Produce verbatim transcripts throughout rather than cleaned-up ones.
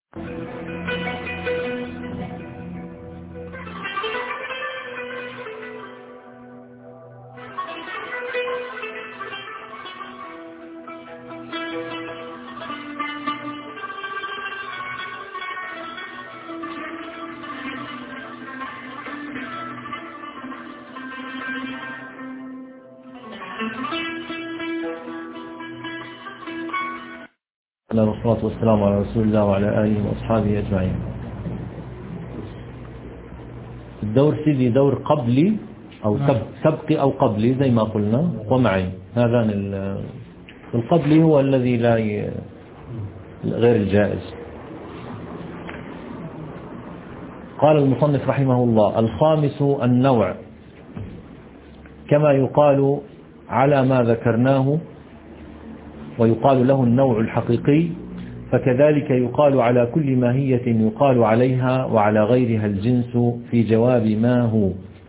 والصلاة والسلام على رسول الله وعلى آله وأصحابه أجمعين. الدور سيدي دور قبلي أو سبقي أو قبلي زي ما قلنا ومعي. هذان القبلي هو الذي لا ي... غير الجائز. قال المصنف رحمه الله: الخامس النوع، كما يقال على ما ذكرناه ويقال له النوع الحقيقي، فكذلك يقال على كل ماهية يقال عليها وعلى غيرها الجنس في جواب ما هو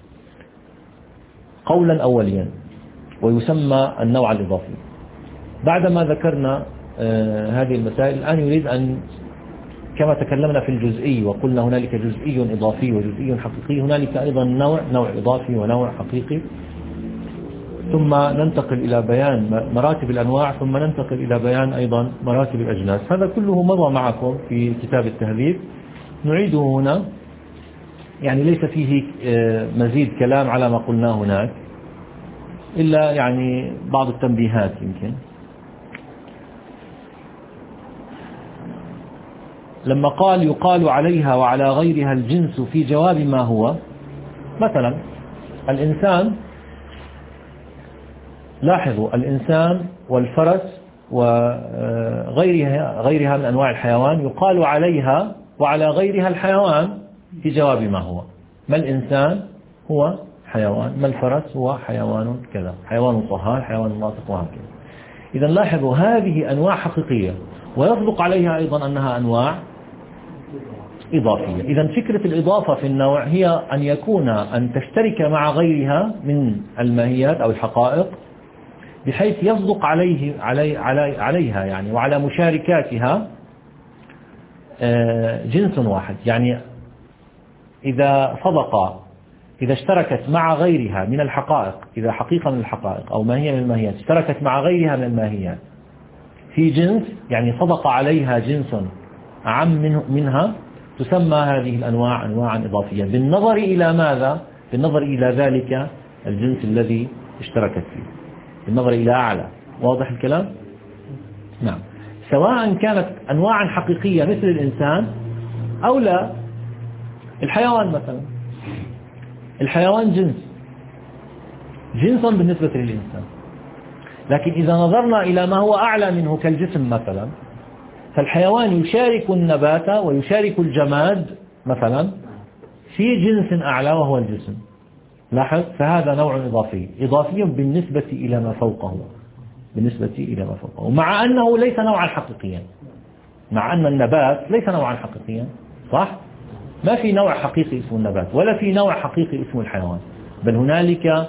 قولا أوليا، ويسمى النوع الإضافي. بعدما ذكرنا آه هذه المسائل، الآن يريد أن، كما تكلمنا في الجزئي وقلنا هنالك جزئي إضافي وجزئي حقيقي، هنالك أيضا نوع نوع إضافي ونوع حقيقي، ثم ننتقل إلى بيان مراتب الأنواع، ثم ننتقل إلى بيان أيضا مراتب الأجناس. هذا كله مضى معكم في كتاب التهذيب، نعيده هنا، يعني ليس فيه مزيد كلام على ما قلناه هناك، إلا يعني بعض التنبيهات. يمكن لما قال يقال عليها وعلى غيرها الجنس في جواب ما هو، مثلا الإنسان، لاحظوا الإنسان والفرس وغيرها غيرها من أنواع الحيوان يقال عليها وعلى غيرها الحيوان في جواب ما هو. ما الإنسان هو حيوان، ما الفرس هو حيوان كذا، حيوان طهار، حيوان ناطق، وهكذا. إذا لاحظوا هذه أنواع حقيقية، ويصدق عليها أيضا أنها أنواع إضافية. إذا فكرة الإضافة في النوع هي أن يكون أن تشترك مع غيرها من الماهيات أو الحقائق، بحيث يصدق عليه علي علي عليها يعني وعلى مشاركاتها جنس واحد. يعني إذا صدق، إذا اشتركت مع غيرها من الحقائق، إذا حقيقة من الحقائق أو ماهية من الماهيات اشتركت مع غيرها من الماهيات في جنس، يعني صدق عليها جنس أعم منها، تسمى هذه الأنواع أنواعا إضافية، بالنظر إلى ماذا؟ بالنظر إلى ذلك الجنس الذي اشتركت فيه، بالنظر إلى أعلى. واضح الكلام؟ نعم. سواء كانت أنواعا حقيقية مثل الإنسان أو لا. الحيوان مثلا، الحيوان جنس جنس بالنسبة للإنسان، لكن إذا نظرنا إلى ما هو أعلى منه كالجسم مثلا، فالحيوان يشارك النبات ويشارك الجماد مثلا في جنس أعلى وهو الجسم. لاحظ، فهذا نوع إضافي، إضافي بالنسبة إلى ما فوقه، بالنسبة إلى ما فوقه، مع أنه ليس نوعا حقيقيا، مع أن النبات ليس نوعا حقيقيا، صح؟ ما في نوع حقيقي اسمه النبات، ولا في نوع حقيقي اسمه الحيوان، بل هنالك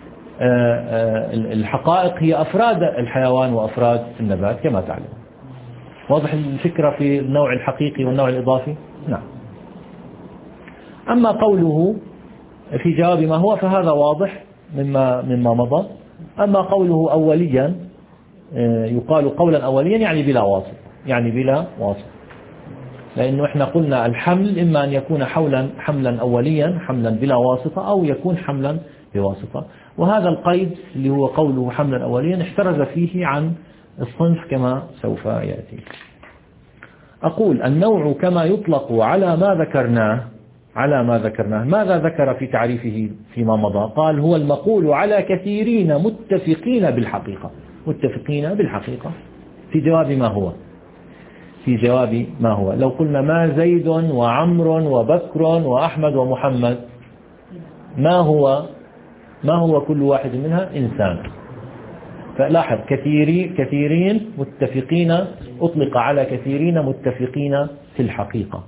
الحقائق هي أفراد الحيوان وأفراد النبات كما تعلم. واضح الفكرة في النوع الحقيقي والنوع الإضافي؟ نعم. أما قوله في جواب ما هو فهذا واضح مما مما مضى. أما قوله أوليا، يقال قولا أوليا يعني بلا واسط، يعني بلا واسط، لأنه إحنا قلنا الحمل إما أن يكون حولا حملا أوليا، حملا بلا واسطة، أو يكون حملا بواسطة. وهذا القيد اللي هو قوله حملا أوليا احترز فيه عن الصنف كما سوف يأتي. أقول النوع كما يطلق على ما ذكرناه، على ما ذكرناه. ماذا ذكر في تعريفه فيما مضى؟ قال هو المقول على كثيرين متفقين بالحقيقة، متفقين بالحقيقة في جواب ما هو، في جواب ما هو. لو قلنا ما زيد وعمر وبكر وأحمد ومحمد، ما هو ما هو كل واحد منها؟ إنسان. فلاحظ كثيرين كثيرين متفقين، أطلق على كثيرين متفقين في الحقيقة.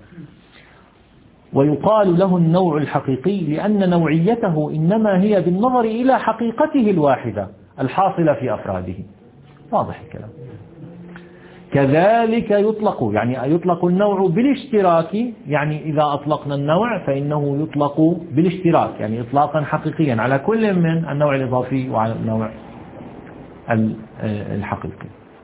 ويقال له النوع الحقيقي لأن نوعيته إنما هي بالنظر إلى حقيقته الواحدة الحاصلة في أفراده. واضح الكلام. كذلك يطلق، يعني يطلق النوع بالاشتراك، يعني إذا أطلقنا النوع فإنه يطلق بالاشتراك، يعني إطلاقا حقيقيا على كل من النوع الإضافي وعلى النوع الحقيقي.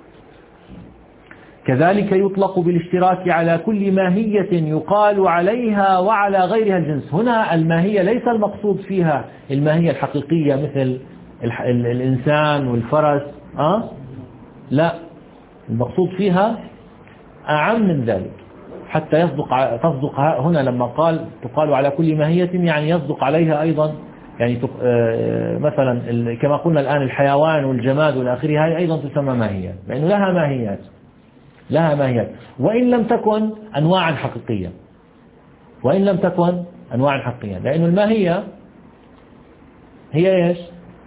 كذلك يطلق بالاشتراك على كل ماهية يقال عليها وعلى غيرها الجنس. هنا الماهية ليس المقصود فيها الماهية الحقيقية مثل الإنسان والفرس، أه؟ لا، المقصود فيها أعم من ذلك، حتى يصدق تصدق هنا لما قال تقال على كل ماهية، يعني يصدق عليها أيضا، يعني مثلا كما قلنا الآن الحيوان والجماد والآخره هذه أيضا تسمى ماهية، لأنه لها ماهيات لها ماهيات وإن لم تكن أنواعا حقيقية، وإن لم تكن أنواعا حقيقية، لأن الماهية هي إيش؟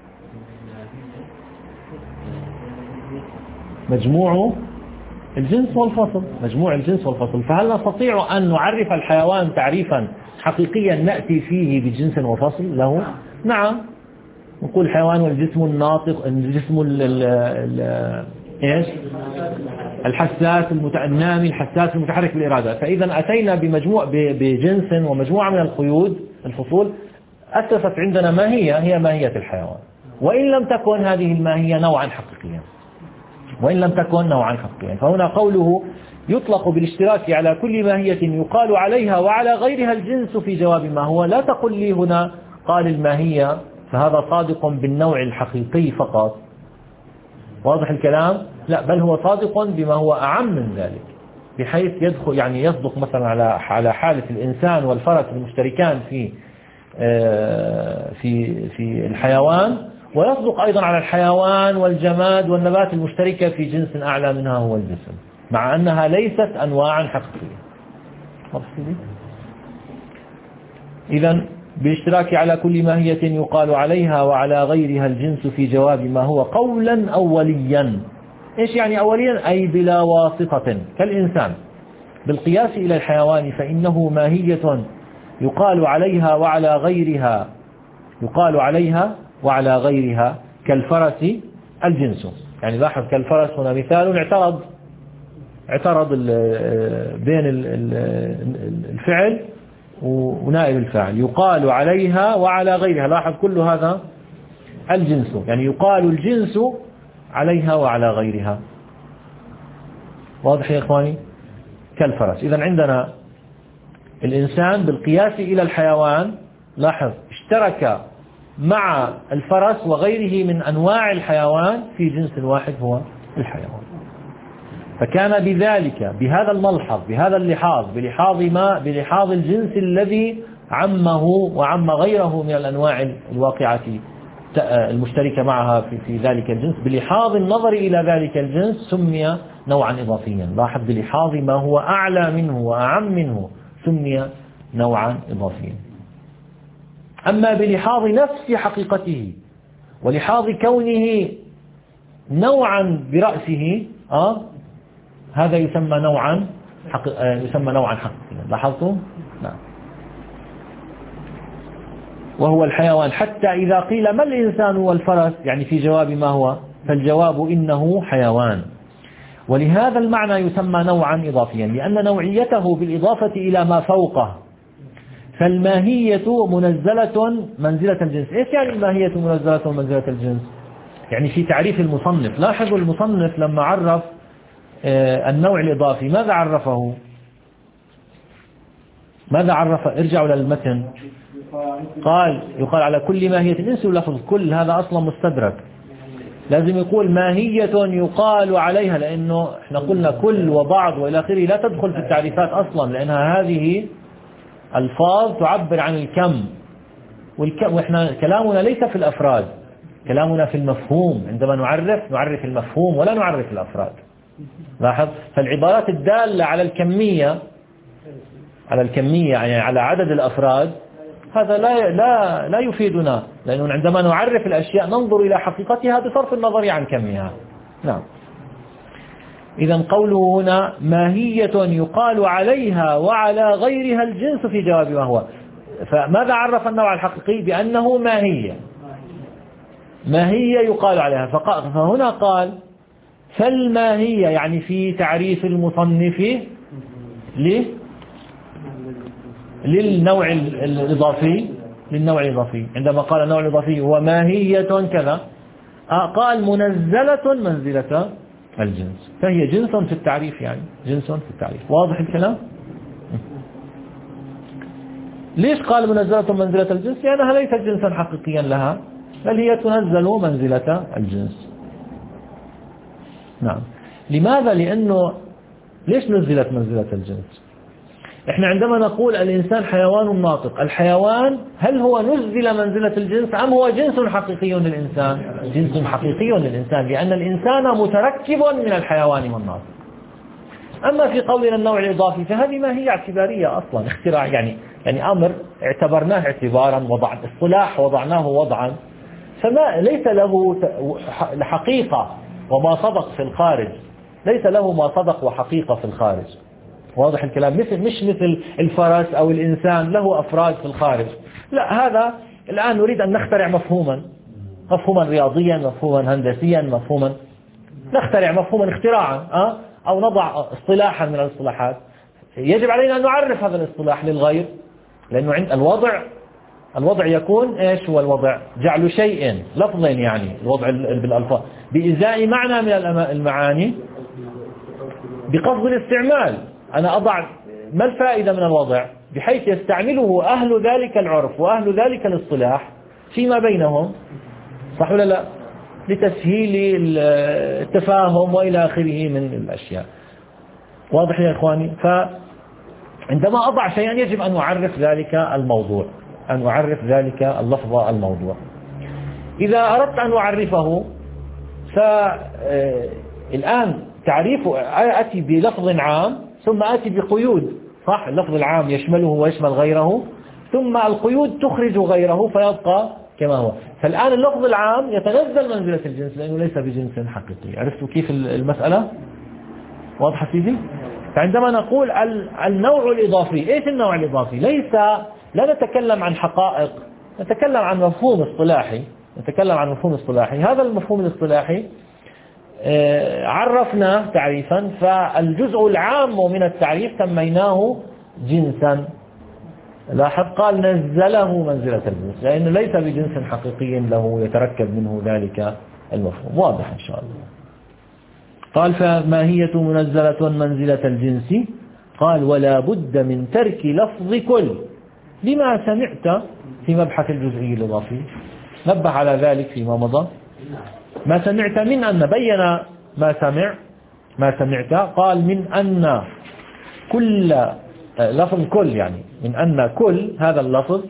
مجموع الجنس والفصل، مجموع الجنس والفصل. فهل نستطيع أن نعرف الحيوان تعريفا حقيقيا نأتي فيه بجنس وفصل له؟ نعم، نقول الحيوان والجسم الناطق، الجسم ال ال ايش؟ الحساس النامي، الحساس المتحرك بالإرادة. فإذا أتينا بمجموع بجنس ومجموعة من القيود الفصول أسست عندنا ماهية هي ماهية الحيوان، وإن لم تكن هذه الماهية نوعا حقيقيا، وإن لم تكن نوعا حقيقيا. فهنا قوله يطلق بالاشتراك على كل ماهية يقال عليها وعلى غيرها الجنس في جواب ما هو. لا تقل لي هنا قال الماهية فهذا صادق بالنوع الحقيقي فقط، واضح الكلام؟ لا، بل هو صادق بما هو أعم من ذلك، بحيث يدخل يعني يصدق مثلا على على حالة الإنسان والفرس المشتركان في في في الحيوان، ويصدق أيضا على الحيوان والجماد والنبات المشتركة في جنس أعلى منها هو الجسم، مع أنها ليست أنواعا حقيقية. إذن بالاشتراك على كل ماهية يقال عليها وعلى غيرها الجنس في جواب ما هو قولا أوليا. إيش يعني أوليا؟ أي بلا واسطة، كالإنسان بالقياس إلى الحيوان فإنه ماهية يقال عليها وعلى غيرها يقال عليها وعلى غيرها كالفرس الجنس. يعني لاحظ كالفرس هنا مثال اعترض اعترض بين الفعل ونائب الفاعل، يقال عليها وعلى غيرها. لاحظ كل هذا الجنس، يعني يقال الجنس عليها وعلى غيرها. واضح يا إخواني؟ كالفرس. إذن عندنا الإنسان بالقياس إلى الحيوان، لاحظ اشترك مع الفرس وغيره من أنواع الحيوان في جنس واحد هو الحيوان. فكان بذلك بهذا الملحظ بهذا اللحاظ بلحاظ ما بلحاظ الجنس الذي عمه وعم غيره من الأنواع الواقعة المشتركة معها في, في ذلك الجنس، بلحاظ النظر إلى ذلك الجنس سمي نوعا إضافيا. لاحظ بلحاظ ما هو أعلى منه وأعم منه سمي نوعا إضافيا. أما بلحاظ نفس حقيقته ولحاظ كونه نوعا برأسه آه هذا يسمى نوعا حق... يسمى نوعا حقيقيا. لاحظتم؟ نعم. وهو الحيوان. حتى إذا قيل ما الإنسان والفرس، يعني في جواب ما هو، فالجواب إنه حيوان. ولهذا المعنى يسمى نوعا إضافيا، لأن نوعيته بالإضافة إلى ما فوقه. فالماهية منزلة منزلة الجنس. إيش يعني الماهية منزلة منزلة الجنس؟ يعني في تعريف المصنف، لاحظوا المصنف لما عرف النوع الإضافي ماذا عرفه؟ ماذا عرف؟ ارجعوا للمتن. قال يقال على كل ماهية. انسوا لفظ كل، هذا أصلا مستدرك، لازم يقول ماهية يقال عليها، لأنه احنا قلنا كل وبعض وإلى آخره لا تدخل في التعريفات أصلا، لأنها هذه الفاظ تعبر عن الكم، والكم وإحنا كلامنا ليس في الأفراد، كلامنا في المفهوم. عندما نعرف نعرف المفهوم ولا نعرف الأفراد. لاحظ، فالعبارات الدالة على الكمية على الكمية يعني على عدد الأفراد هذا لا لا لا يفيدنا، لأنه عندما نعرف الأشياء ننظر إلى حقيقتها بصرف النظر عن كمها. نعم. إذا قوله هنا ماهية يقال عليها وعلى غيرها الجنس في جواب ما هو. فماذا عرف النوع الحقيقي؟ بأنه ماهية ماهية يقال عليها. فهنا قال فالماهية يعني في تعريف المصنف للنوع الإضافي للنوع الإضافي عندما قال النوع الإضافي هو ماهية كذا قال منزلة منزلة الجنس، فهي جنس في التعريف، يعني جنس في التعريف. واضح الكلام؟ ليش قال منزلة منزلة الجنس؟ لأنها ليست جنسا حقيقيا لها، بل هي تنزل منزلة الجنس. نعم. لماذا؟ لأنه ليش نزلت منزلة الجنس؟ احنا عندما نقول الإنسان حيوان ناطق، الحيوان هل هو نزل منزلة الجنس أم هو جنس حقيقي للإنسان؟ جنس حقيقي للإنسان، لأن الإنسان متركب من الحيوان والناطق. أما في قولنا النوع الإضافي فهذه ما هي اعتبارية أصلا، اختراع، يعني يعني أمر اعتبرناه اعتبارا، وضع اصطلاح وضعناه وضعا، فما ليس له حقيقة وما صدق في الخارج، ليس له ما صدق وحقيقة في الخارج. واضح الكلام؟ مثل مش مثل الفرس أو الإنسان له أفراد في الخارج، لا، هذا الآن نريد أن نخترع مفهوما مفهوما رياضيا، مفهوما هندسيا، مفهوما نخترع مفهوما اختراعا أه؟ أو نضع اصطلاحا من الاصطلاحات، يجب علينا أن نعرف هذا الاصطلاح للغير، لأنه عند الوضع الوضع يكون إيش هو الوضع؟ جعل شيء لفظ، يعني الوضع بالألفاظ بإزاء معنى من المعاني بقصد الاستعمال. أنا أضع ما الفائدة من الوضع بحيث يستعمله أهل ذلك العرف وأهل ذلك الاصطلاح فيما بينهم، صح ولا لا؟ لتسهيل التفاهم وإلى آخره من الأشياء. واضح يا إخواني؟ فعندما أضع شيئا يجب أن أعرف ذلك الموضوع، أن أعرف ذلك اللفظ الموضوع. إذا أردت أن أعرفه فالآن تعريف أتي بلفظ عام ثم آتي بقيود، صح؟ اللفظ العام يشمله ويشمل غيره، ثم القيود تخرج غيره فيبقى كما هو. فالآن اللفظ العام يتنزل منزلة الجنس لأنه ليس بجنس حقيقي. عرفتوا كيف المسألة؟ واضحة سيدي؟ فعندما نقول النوع الإضافي، إيش النوع الإضافي؟ ليس لا نتكلم عن حقائق، نتكلم عن مفهوم اصطلاحي، نتكلم عن مفهوم اصطلاحي. هذا المفهوم الاصطلاحي عرفنا تعريفا، فالجزء العام من التعريف سميناه جنسا. لاحظ قال نزله منزلة الجنس لأنه ليس بجنس حقيقي له يتركب منه ذلك المفهوم. واضح إن شاء الله. قال فماهية منزلة منزلة الجنس، قال ولا بد من ترك لفظ كل لما سمعت في مبحث الجزئي الإضافي، نبه على ذلك فيما مضى. ما سمعت من أن، بين ما سمع ما سمعت قال من أن كل لفظ كل، يعني من أن كل هذا اللفظ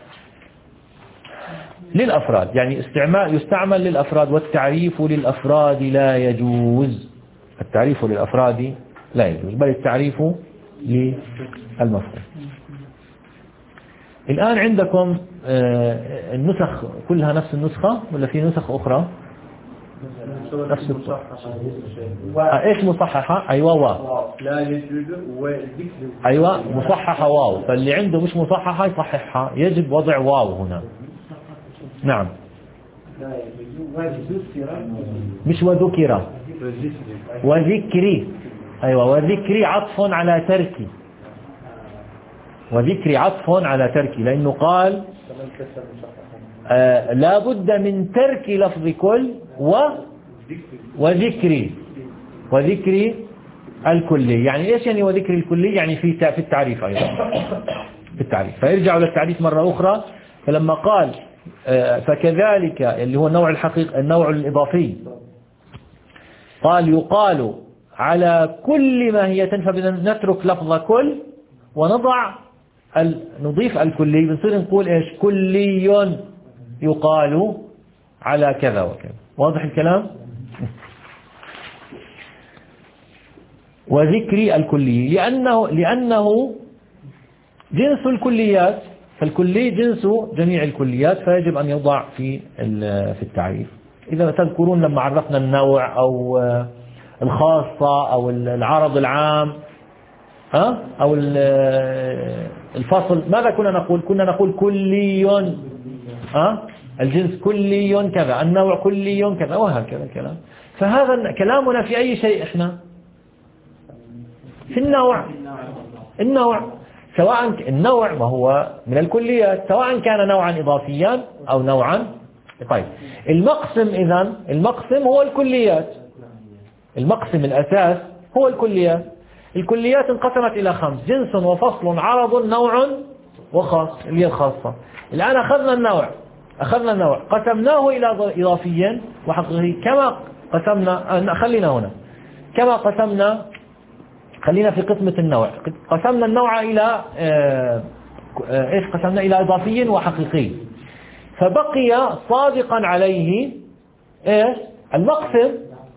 للأفراد، يعني استعمال يستعمل للأفراد، والتعريف للأفراد لا يجوز. التعريف للأفراد لا يجوز، بل التعريف للمفهوم. الآن عندكم النسخ كلها نفس النسخة ولا في نسخ أخرى؟ نفس الصحة. ايش مصححة؟ ايوه واو. لا يجوز وذكر. ايوه مصححة واو، فاللي عنده مش مصححة يصححها، يجب وضع واو هنا. نعم. مش وذكر، وذكري. ايوه وذكري عطف على تركي، وذكري عطف على تركي، لانه قال آه لا بد من ترك لفظ كل و وذكري وذكري الكلي. يعني ايش يعني وذكري الكلي؟ يعني في في التعريف ايضا، في التعريف. فيرجعوا للتعريف مرة اخرى. فلما قال فكذلك اللي هو النوع الحقيقي النوع الاضافي، قال يقال على كل ماهية، فبنترك لفظ كل ونضع نضيف الكلي، بنصير نقول ايش؟ كلي يقال على كذا وكذا. واضح الكلام؟ وذكر الكلي لأنه لأنه جنس الكليات، فالكلي جنس جميع الكليات، فيجب أن يوضع في في التعريف. إذا تذكرون لما عرفنا النوع أو الخاصة أو العرض العام ها أو الفصل، ماذا كنا نقول؟ كنا نقول كلي ها الجنس كلي كذا، النوع كلي كذا، وهكذا الكلام. فهذا كلامنا في أي شيء إحنا في النوع النوع سواء النوع وهو من الكليات سواء كان نوعا إضافيا أو نوعا. طيب المقسم إذن المقسم هو الكليات. المقسم الأساس هو الكليات. الكليات انقسمت إلى خمس: جنس وفصل عرض نوع وخاص اللي هي الخاصة. الآن أخذنا النوع أخذنا النوع قسمناه إلى إضافيا وحقيقي كما قسمنا. خلينا هنا كما قسمنا خلينا في قسمة النوع. قسمنا النوع إلى إيش قسمنا إلى إضافي وحقيقي، فبقي صادقا عليه إيش المقسم.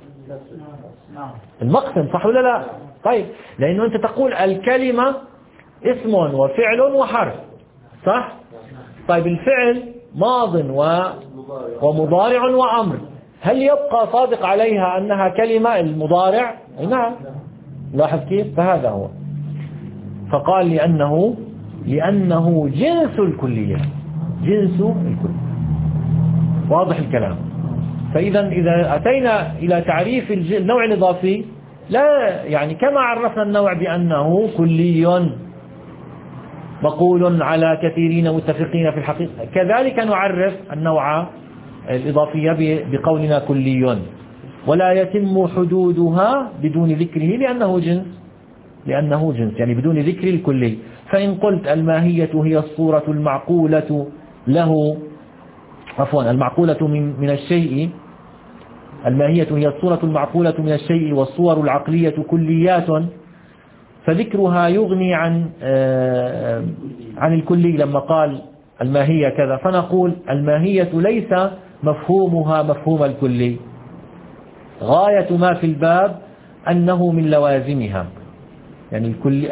المقسم صح ولا لا؟ طيب لأنه أنت تقول الكلمة اسم وفعل وحرف صح؟ طيب الفعل ماض و... ومضارع وأمر، هل يبقى صادق عليها أنها كلمة المضارع؟ نعم. لاحظ كيف؟ فهذا هو. فقال لأنه لأنه جنس الكلية جنس الكلية. واضح الكلام؟ فإذا إذا أتينا إلى تعريف النوع الإضافي لا يعني كما عرفنا النوع بأنه كلي مقول على كثيرين متفقين في الحقيقة، كذلك نعرف النوع الإضافية بقولنا كلي ولا يتم حدودها بدون ذكره لأنه جنس لأنه جنس يعني بدون ذكر الكلي. فإن قلت الماهية هي الصورة المعقولة له عفوا المعقولة من من الشيء الماهية هي الصورة المعقولة من الشيء والصور العقلية كليات، فذكرها يغني عن عن الكلي. لما قال الماهية كذا فنقول الماهية ليس مفهومها مفهوم الكلي، غاية ما في الباب أنه من لوازمها، يعني الكلي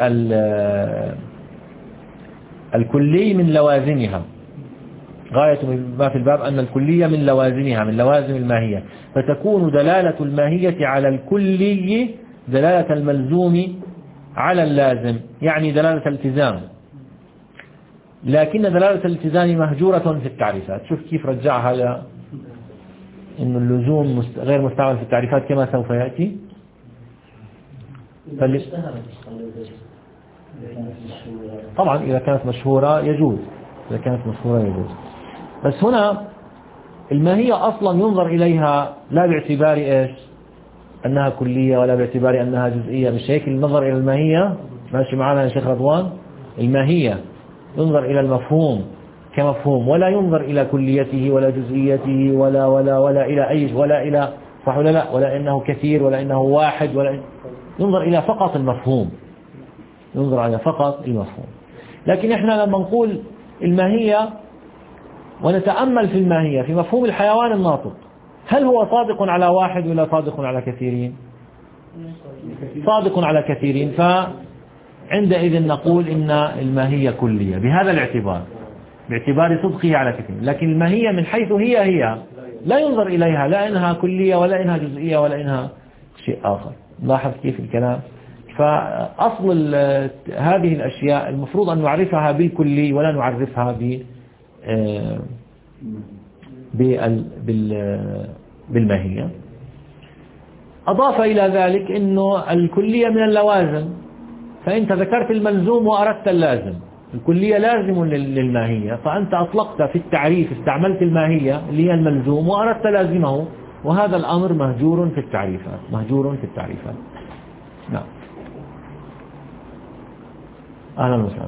الكلي من لوازمها، غاية ما في الباب أن الكلية من لوازمها من لوازم الماهية، فتكون دلالة الماهية على الكلي دلالة الملزوم على اللازم، يعني دلالة الالتزام. لكن دلالة الالتزام مهجورة في التعريفات. شوف كيف رجعها ل إنه اللزوم غير مستعمل في التعريفات كما سوف يأتي. فل... طبعا إذا كانت مشهورة يجوز إذا كانت مشهورة يجوز بس هنا الماهية أصلا ينظر إليها لا باعتبار إيش أنها كلية ولا باعتبار أنها جزئية، مش هيك النظر إلى الماهية. ماشي معنا يا شيخ رضوان؟ الماهية ينظر إلى المفهوم كمفهوم ولا ينظر إلى كليته ولا جزئيته ولا ولا ولا إلى أي ولا إلى صح ولا لا ولا إنه كثير ولا إنه واحد ولا ينظر إلى فقط المفهوم ينظر إلى فقط المفهوم. لكن إحنا لما نقول الماهية ونتأمل في الماهية في مفهوم الحيوان الناطق، هل هو صادق على واحد ولا صادق على كثيرين؟ صادق على كثيرين، فعندئذ نقول إن الماهية كلية بهذا الاعتبار باعتبار صدقه على كثير. لكن الماهية من حيث هي هي لا ينظر إليها لا إنها كلية ولا إنها جزئية ولا إنها شيء آخر. لاحظ كيف الكلام؟ فأصل هذه الأشياء المفروض أن نعرفها بالكلي ولا نعرفها ب بالماهية. أضاف إلى ذلك أنه الكلية من اللوازم، فأنت ذكرت الملزوم وأردت اللازم. الكلية لازم للماهية، فأنت أطلقت في التعريف استعملت الماهية اللي هي الملزوم وأردت لازمه، وهذا الأمر مهجور في التعريفات مهجور في التعريفات. نعم. أهلا وسهلا.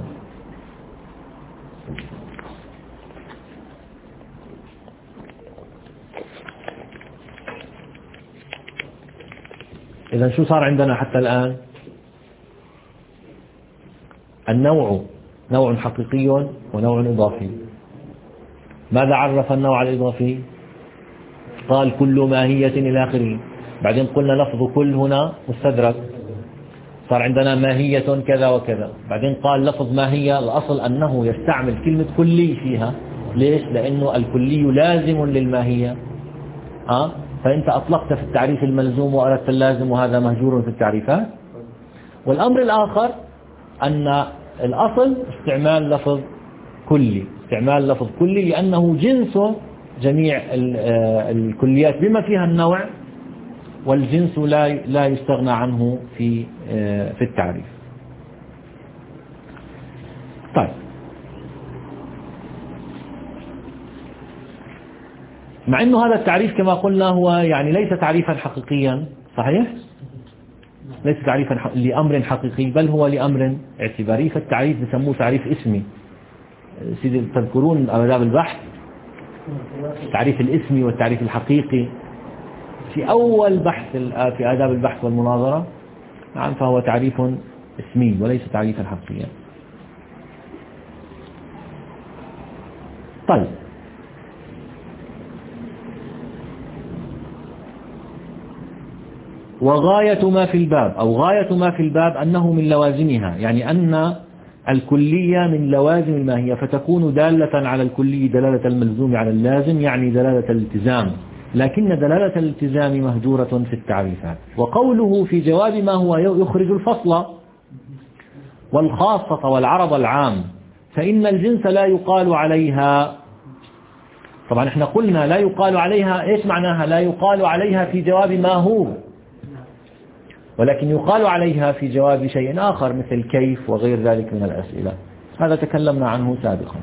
إذا شو صار عندنا حتى الآن؟ النوع نوع حقيقي ونوع إضافي. ماذا عرف النوع الإضافي؟ قال كل ماهية إلى آخره. بعدين قلنا لفظ كل هنا مستدرك، صار عندنا ماهية كذا وكذا. بعدين قال لفظ ماهية الأصل أنه يستعمل كلمة كلي فيها. ليش؟ لأنه الكلي لازم للماهية. أه؟ فأنت أطلقت في التعريف الملزوم وأردت اللازم، وهذا مهجور في التعريفات. والأمر الآخر أن الأصل استعمال لفظ كلي استعمال لفظ كلي لأنه جنس جميع الكليات بما فيها النوع والجنس لا لا يستغنى عنه في في التعريف. طيب، مع أنه هذا التعريف كما قلنا هو يعني ليس تعريفا حقيقيا، صحيح؟ ليس تعريفا لأمر حقيقي، بل هو لأمر اعتباري. فالتعريف بسموه تعريف اسمي. سيدي تذكرون آداب البحث، التعريف الاسمي والتعريف الحقيقي في أول بحث في آداب البحث والمناظرة. نعم، فهو تعريف اسمي وليس تعريفا حقيقيا. طيب، وغاية ما في الباب أو غاية ما في الباب أنه من لوازمها، يعني أن الكلية من لوازم الماهية، فتكون دالة على الكلي دلالة الملزوم على اللازم، يعني دلالة الالتزام. لكن دلالة الالتزام مهجورة في التعريفات. وقوله في جواب ما هو يخرج الفصل والخاصة والعرض العام، فإن الجنس لا يقال عليها. طبعا احنا قلنا لا يقال عليها، ايش معناها؟ لا يقال عليها في جواب ما هو، ولكن يقال عليها في جواب شيء آخر مثل كيف وغير ذلك من الأسئلة. هذا تكلمنا عنه سابقا.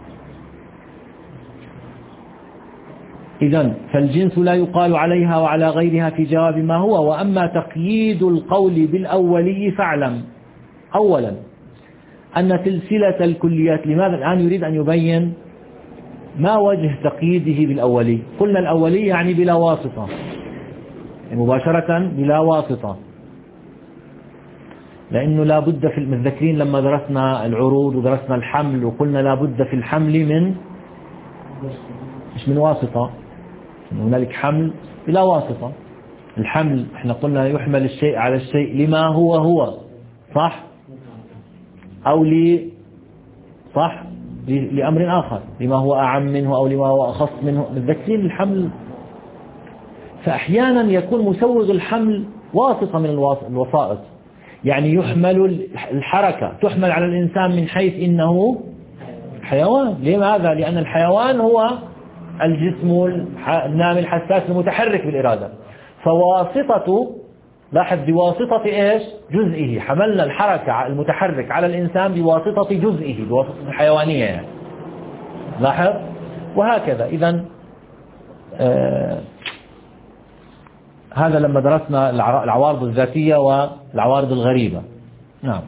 إذن فالجنس لا يقال عليها وعلى غيرها في جواب ما هو. وأما تقييد القول بالأولي فاعلم أولا أن سلسلة الكليات، لماذا الآن يريد أن يبين ما وجه تقييده بالأولي؟ قلنا الأولي يعني بلا واسطة، مباشرة بلا واسطة، لأنه لا بد في المتذكرين لما درسنا العروض ودرسنا الحمل وقلنا لا بد في الحمل من مش من واسطة، هنالك حمل بلا واسطة. الحمل احنا قلنا يحمل الشيء على الشيء لما هو هو، صح؟ أو لي صح لأمر آخر، لما هو أعم منه أو لما هو أخص منه. متذكرين الحمل؟ فأحيانا يكون مسوغ الحمل واسطة من الوسائط، يعني يحمل الحركة تحمل على الإنسان من حيث إنه حيوان. لماذا؟ لأن الحيوان هو الجسم النامي الحساس المتحرك بالإرادة. فواسطة، لاحظ، بواسطة إيش؟ جزئه. حملنا الحركة المتحرك على الإنسان بواسطة جزئه، بواسطة الحيوانية يعني. لاحظ؟ وهكذا. إذن آه هذا لما درسنا العوارض الذاتية والعوارض الغريبة. نعم.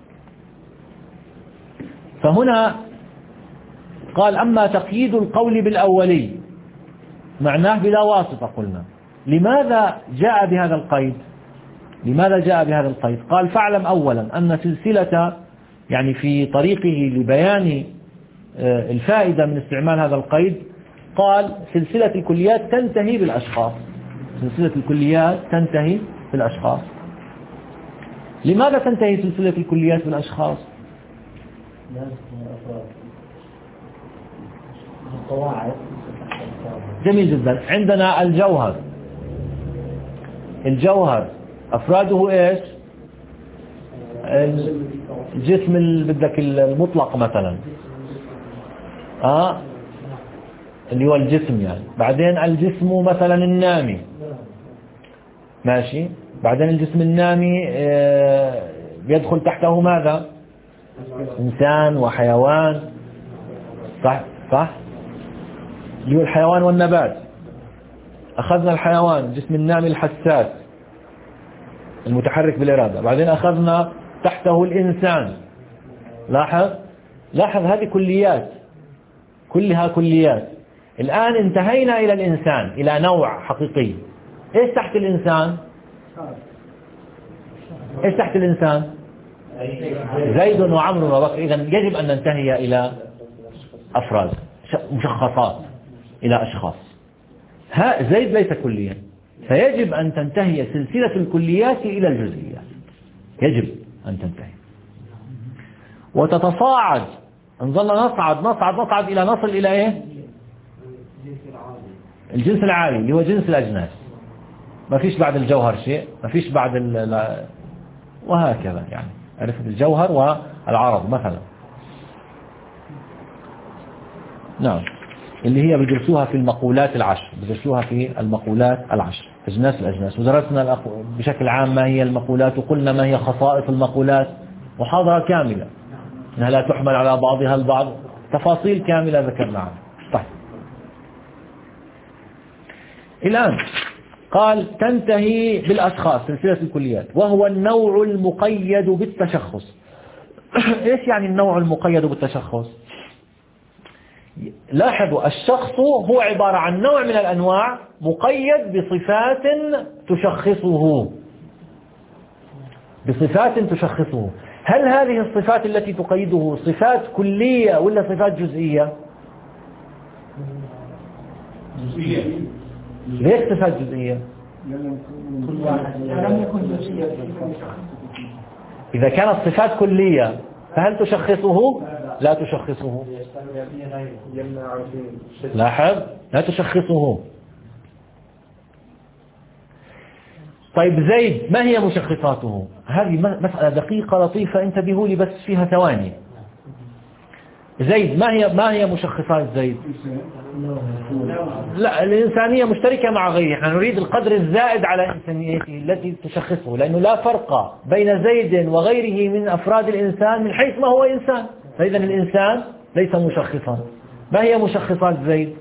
فهنا قال أما تقييد القول بالأولي معناه بلا واسطة. قلنا لماذا جاء بهذا القيد؟ لماذا جاء بهذا القيد؟ قال فاعلم أولا أن سلسلة، يعني في طريقه لبيان الفائدة من استعمال هذا القيد، قال سلسلة الكليات تنتهي بالأشخاص. سلسلة الكليات تنتهي بالأشخاص. لماذا تنتهي سلسلة الكليات بالأشخاص؟ جميل جدا. عندنا الجوهر، الجوهر أفراده إيش؟ الجسم اللي بدك المطلق مثلا، آه اللي هو الجسم يعني. بعدين الجسم مثلا النامي، ماشي. بعدين الجسم النامي آه يدخل تحته ماذا؟ إنسان وحيوان، صح صح، اللي هو الحيوان والنبات. أخذنا الحيوان، الجسم النامي الحساس المتحرك بالإرادة. بعدين أخذنا تحته الإنسان. لاحظ لاحظ هذه كليات، كلها كليات. الآن انتهينا إلى الإنسان، إلى نوع حقيقي. إيش تحت الإنسان؟ إيش تحت الإنسان؟ زيد وعمر وبكر. إذن يجب أن ننتهي إلى أفراد، مشخصات، إلى أشخاص. ها زيد ليس كليا، فيجب أن تنتهي سلسلة الكليات إلى الجزئيات، يجب أن تنتهي وتتصاعد. نظل نصعد نصعد نصعد إلى نصل إلى إيه؟ الجنس العالي اللي هو جنس الأجناس. ما فيش بعد الجوهر شيء، ما فيش بعد ال... وهكذا يعني. عرفت الجوهر والعرض مثلا. نعم. اللي هي بدرسوها في المقولات العشر، بدرسوها في المقولات العشر، أجناس الأجناس. ودرسنا بشكل عام ما هي المقولات، وقلنا ما هي خصائص المقولات، محاضرة كاملة أنها لا تحمل على بعضها البعض، تفاصيل كاملة ذكرناها. طيب الآن قال تنتهي بالأشخاص سلسلة الكليات، وهو النوع المقيد بالتشخص. إيش يعني النوع المقيد بالتشخص؟ لاحظوا الشخص هو عبارة عن نوع من الأنواع مقيد بصفات تشخصه، بصفات تشخصه. هل هذه الصفات التي تقيده صفات كلية ولا صفات جزئية؟ جزئية. ليش صفات جزئية؟ إذا كانت صفات كلية فهل تشخصه؟ لا تشخصه. لاحظ لا تشخصه. طيب زيد ما هي مشخصاته؟ هذه مسألة دقيقة لطيفة، انتبهوا لي بس فيها ثواني. زيد ما هي ما هي مشخصات زيد؟ لا الإنسانية مشتركة مع غيره، نحن نريد القدر الزائد على إنسانيته التي تشخصه، لأنه لا فرق بين زيد وغيره من أفراد الإنسان من حيث ما هو إنسان، فإذا الإنسان ليس مشخصا. ما هي مشخصات زيد؟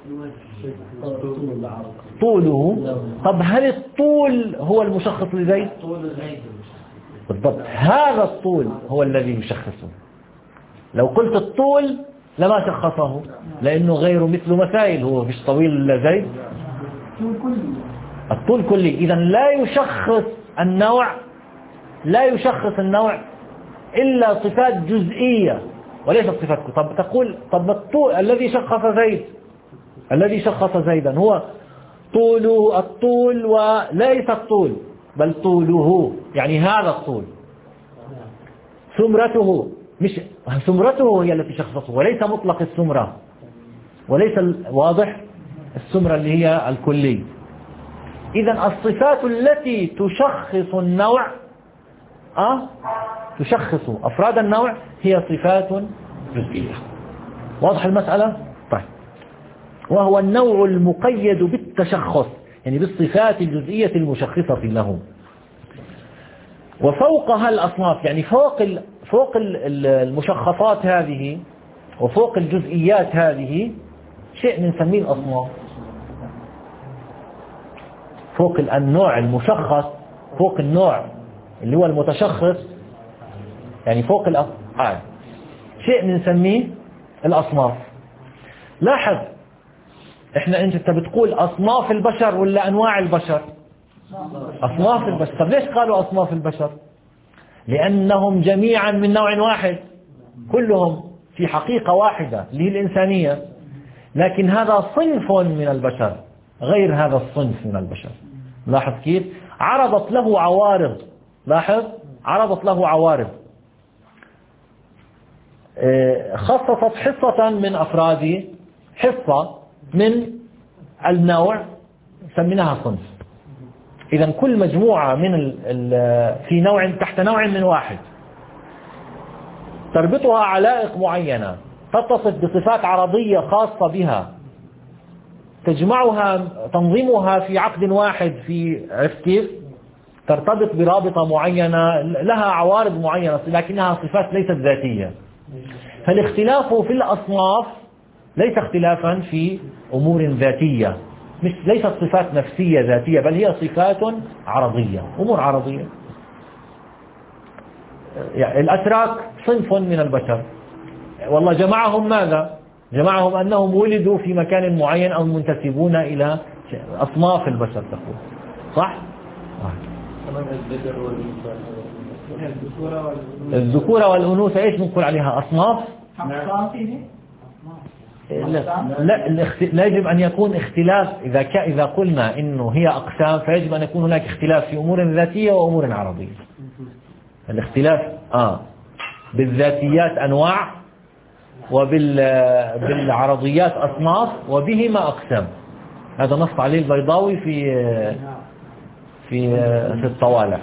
طوله. طب هل الطول هو المشخص لزيد؟ بالضبط، هذا الطول هو الذي يشخصه. لو قلت الطول لما شخصه، لأنه غير مثل مثائل، هو مش طويل زيد. الطول كلي، إذا لا يشخص النوع، لا يشخص النوع إلا صفات جزئية وليست صفات كلية. طب تقول طب الطول الذي شخص زيد، الذي شخص زيدا هو طوله، الطول وليس الطول بل طوله، يعني هذا الطول. سمرته، مش سمرته هي التي شخصته وليس مطلق السمرة، وليس واضح السمرة اللي هي الكلي. إذا الصفات التي تشخص النوع أه تشخص أفراد النوع هي صفات جزئية. واضح المسألة؟ طيب وهو النوع المقيد بالتشخص، يعني بالصفات الجزئية المشخصة له. وفوقها الأصناف، يعني فوق فوق المشخصات هذه وفوق الجزئيات هذه شيء بنسميه الأصناف. فوق النوع المشخص، فوق النوع اللي هو المتشخص، يعني فوق الأصناف شيء بنسميه الأصناف. لاحظ احنا انت بتقول أصناف البشر ولا أنواع البشر؟ أصناف البشر. طب ليش قالوا أصناف البشر؟ لأنهم جميعا من نوع واحد، كلهم في حقيقة واحدة اللي هي الإنسانية، لكن هذا صنف من البشر غير هذا الصنف من البشر. لاحظ كيف عرضت له عوارض، لاحظ عرضت له عوارض، خصصت حصة من أفراد، حصة من النوع سميناها صنف. إذا كل مجموعة من ال ال في نوع تحت نوع من واحد تربطها علائق معينة، تتصف بصفات عرضية خاصة بها، تجمعها تنظيمها في عقد واحد، في عرفت كيف ترتبط برابطة معينة لها عوارض معينة لكنها صفات ليست ذاتية. فالاختلاف في الأصناف ليس اختلافا في أمور ذاتية، مش ليست صفات نفسية ذاتية، بل هي صفات عرضية، أمور عرضية. يعني الأتراك صنف من البشر، والله جمعهم ماذا؟ جمعهم أنهم ولدوا في مكان معين أو منتسبون إلى أصناف البشر تقول صح؟ الذكورة والأنوثة إيش بنقول عليها؟ أصناف؟ لا, لا يجب أن يكون اختلاف. إذا ك... إذا قلنا إنه هي أقسام فيجب أن يكون هناك اختلاف في أمور ذاتية وأمور عرضية. الاختلاف آه بالذاتيات أنواع وبالعرضيات أصناف وبهما أقسام. هذا نص عليه البيضاوي في في في الطوالع.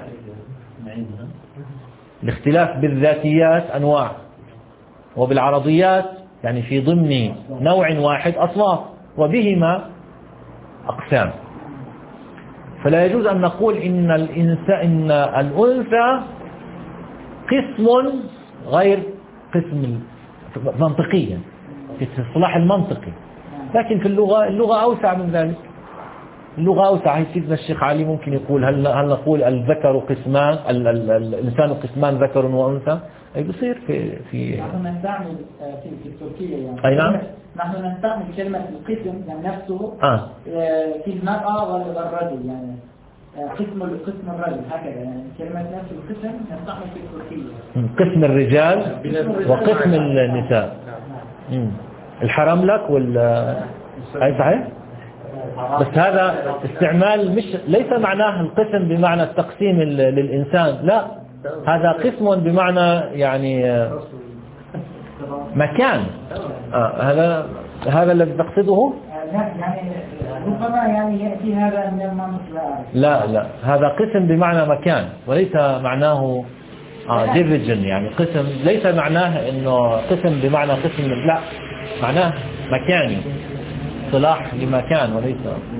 الاختلاف بالذاتيات أنواع وبالعرضيات يعني في ضمن نوع واحد أصناف وبهما أقسام. فلا يجوز أن نقول إن الإنسان إن الأنثى قسم غير قسم منطقيا في الاصطلاح المنطقي، لكن في اللغة اللغة أوسع من ذلك. اللغة أوسع. هي سيدنا الشيخ علي ممكن يقول هل هل نقول الذكر قسمان، ال ال الإنسان قسمان ذكر وأنثى؟ أي بصير في في نحن نستعمل في في التركية يعني. أي نعم. نحن نستعمل كلمة القسم يعني نفسه آه. في المرأة والرجل يعني قسم قسم الرجل هكذا يعني كلمة نفس القسم نستعمل في التركية. قسم الرجال وقسم النساء. الحرام لك وال أي صحيح؟ بس هذا استعمال مش ليس معناه القسم بمعنى التقسيم للإنسان، لا، هذا قسم بمعنى يعني مكان. آه هذا هذا الذي تقصده؟ يعني ربما يعني يأتي هذا من المنطق. لا لا، هذا قسم بمعنى مكان وليس معناه آه ديفيجن، يعني قسم ليس معناه انه قسم بمعنى قسم، لا، معناه مكاني، صلاح لمكان وليس.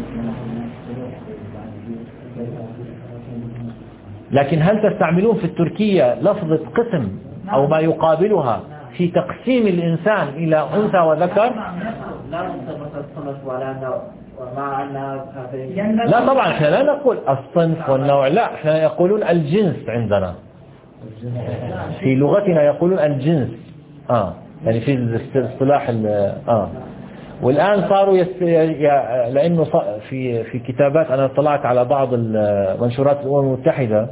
لكن هل تستعملون في التركية لفظة قسم أو ما يقابلها في تقسيم الإنسان إلى أنثى وذكر؟ لا طبعا، احنا لا نقول الصنف والنوع، لا، احنا يقولون الجنس عندنا في لغتنا، يقولون الجنس. آه يعني في الاصطلاح آه والآن صاروا يست... لأنه في في كتابات، أنا اطلعت على بعض المنشورات الأمم المتحدة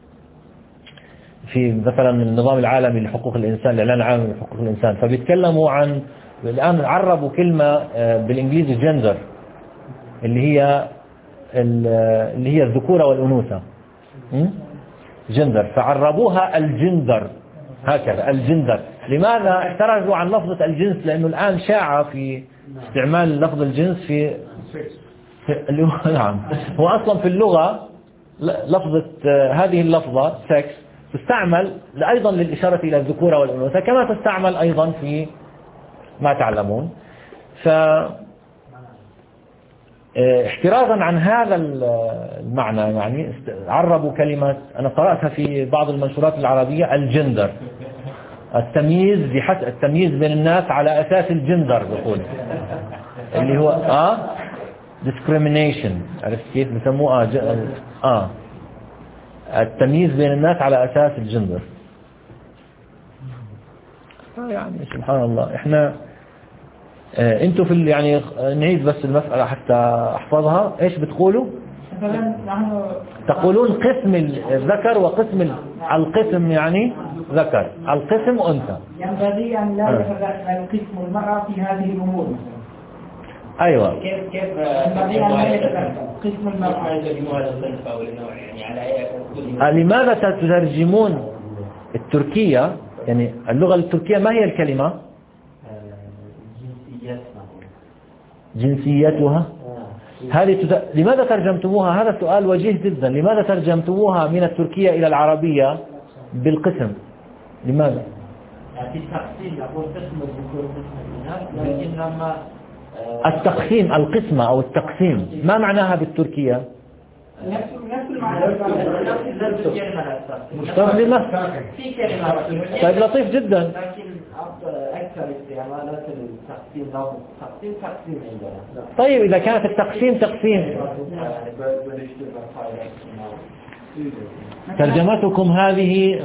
في مثلا النظام العالمي لحقوق الإنسان، الإعلان العالمي لحقوق الإنسان، فبيتكلموا عن الآن عربوا كلمة بالإنجليزي جندر اللي هي اللي هي الذكورة والأنوثة، جندر، فعربوها الجندر هكذا، الجندر. لماذا احترزوا عن لفظة الجنس؟ لأنه الآن شاع في استعمال لفظ الجنس في, في نعم، هو أصلا في اللغة لفظة هذه اللفظة سكس تستعمل أيضا للإشارة إلى الذكورة والأنوثة، كما تستعمل أيضا في ما تعلمون. ف احترازا عن هذا المعنى يعني عربوا كلمة، أنا قرأتها في بعض المنشورات العربية، الجندر، التمييز بحسب التمييز بين الناس على أساس الجندر، بقول اللي هو آه discrimination، عرفت كيف بسموه؟ آه, آه التمييز بين الناس على أساس الجندر. يعني سبحان الله، احنا اه انتوا في يعني نعيد بس المسألة حتى احفظها. ايش بتقولوا؟ تقولون قسم الذكر وقسم القسم يعني ذكر، القسم أنثى. ينبغي أن لا يفرق بين قسم المرأة في هذه الأمور. أيوة. كيف كيف ينبغي أن لا يفرق قسم المرأة يعني لماذا تترجمون التركية؟ يعني اللغة التركية ما هي الكلمة؟ جنسيتها. هذه تد... لماذا ترجمتموها؟ هذا سؤال وجيه جدا. لماذا ترجمتموها من التركية إلى العربية بالقسم؟ لماذا؟ في التقسيم أقول قسم الذكور قسم الإناث، لكن لما التقسيم، القسمة أو التقسيم ما معناها بالتركية؟ نفس المعنى. نفس الكلمة. مستخدمة. في كلمة. طيب لطيف جدا. لكن أكثر استعمالات التقسيم لو تقسيم تقسيم عندنا. طيب إذا كانت التقسيم تقسيم، ترجمتكم هذه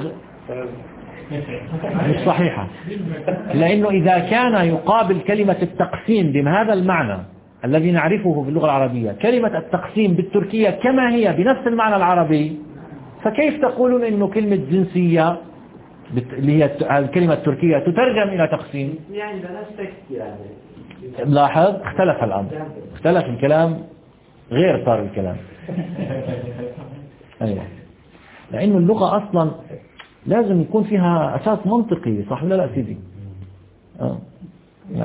مش صحيحة، لأنه إذا كان يقابل كلمة التقسيم بهذا المعنى الذي نعرفه في اللغة العربية كلمة التقسيم بالتركية كما هي بنفس المعنى العربي، فكيف تقولون إنه كلمة جنسية اللي هي الكلمة التركية تترجم إلى تقسيم؟ يعني بنفس تكست يعني. لاحظ اختلف الأمر، اختلف الكلام، غير صار الكلام. أيوة. لأنه اللغة أصلا لازم يكون فيها أساس منطقي، صح ولا لا سيدي؟ آه. لا.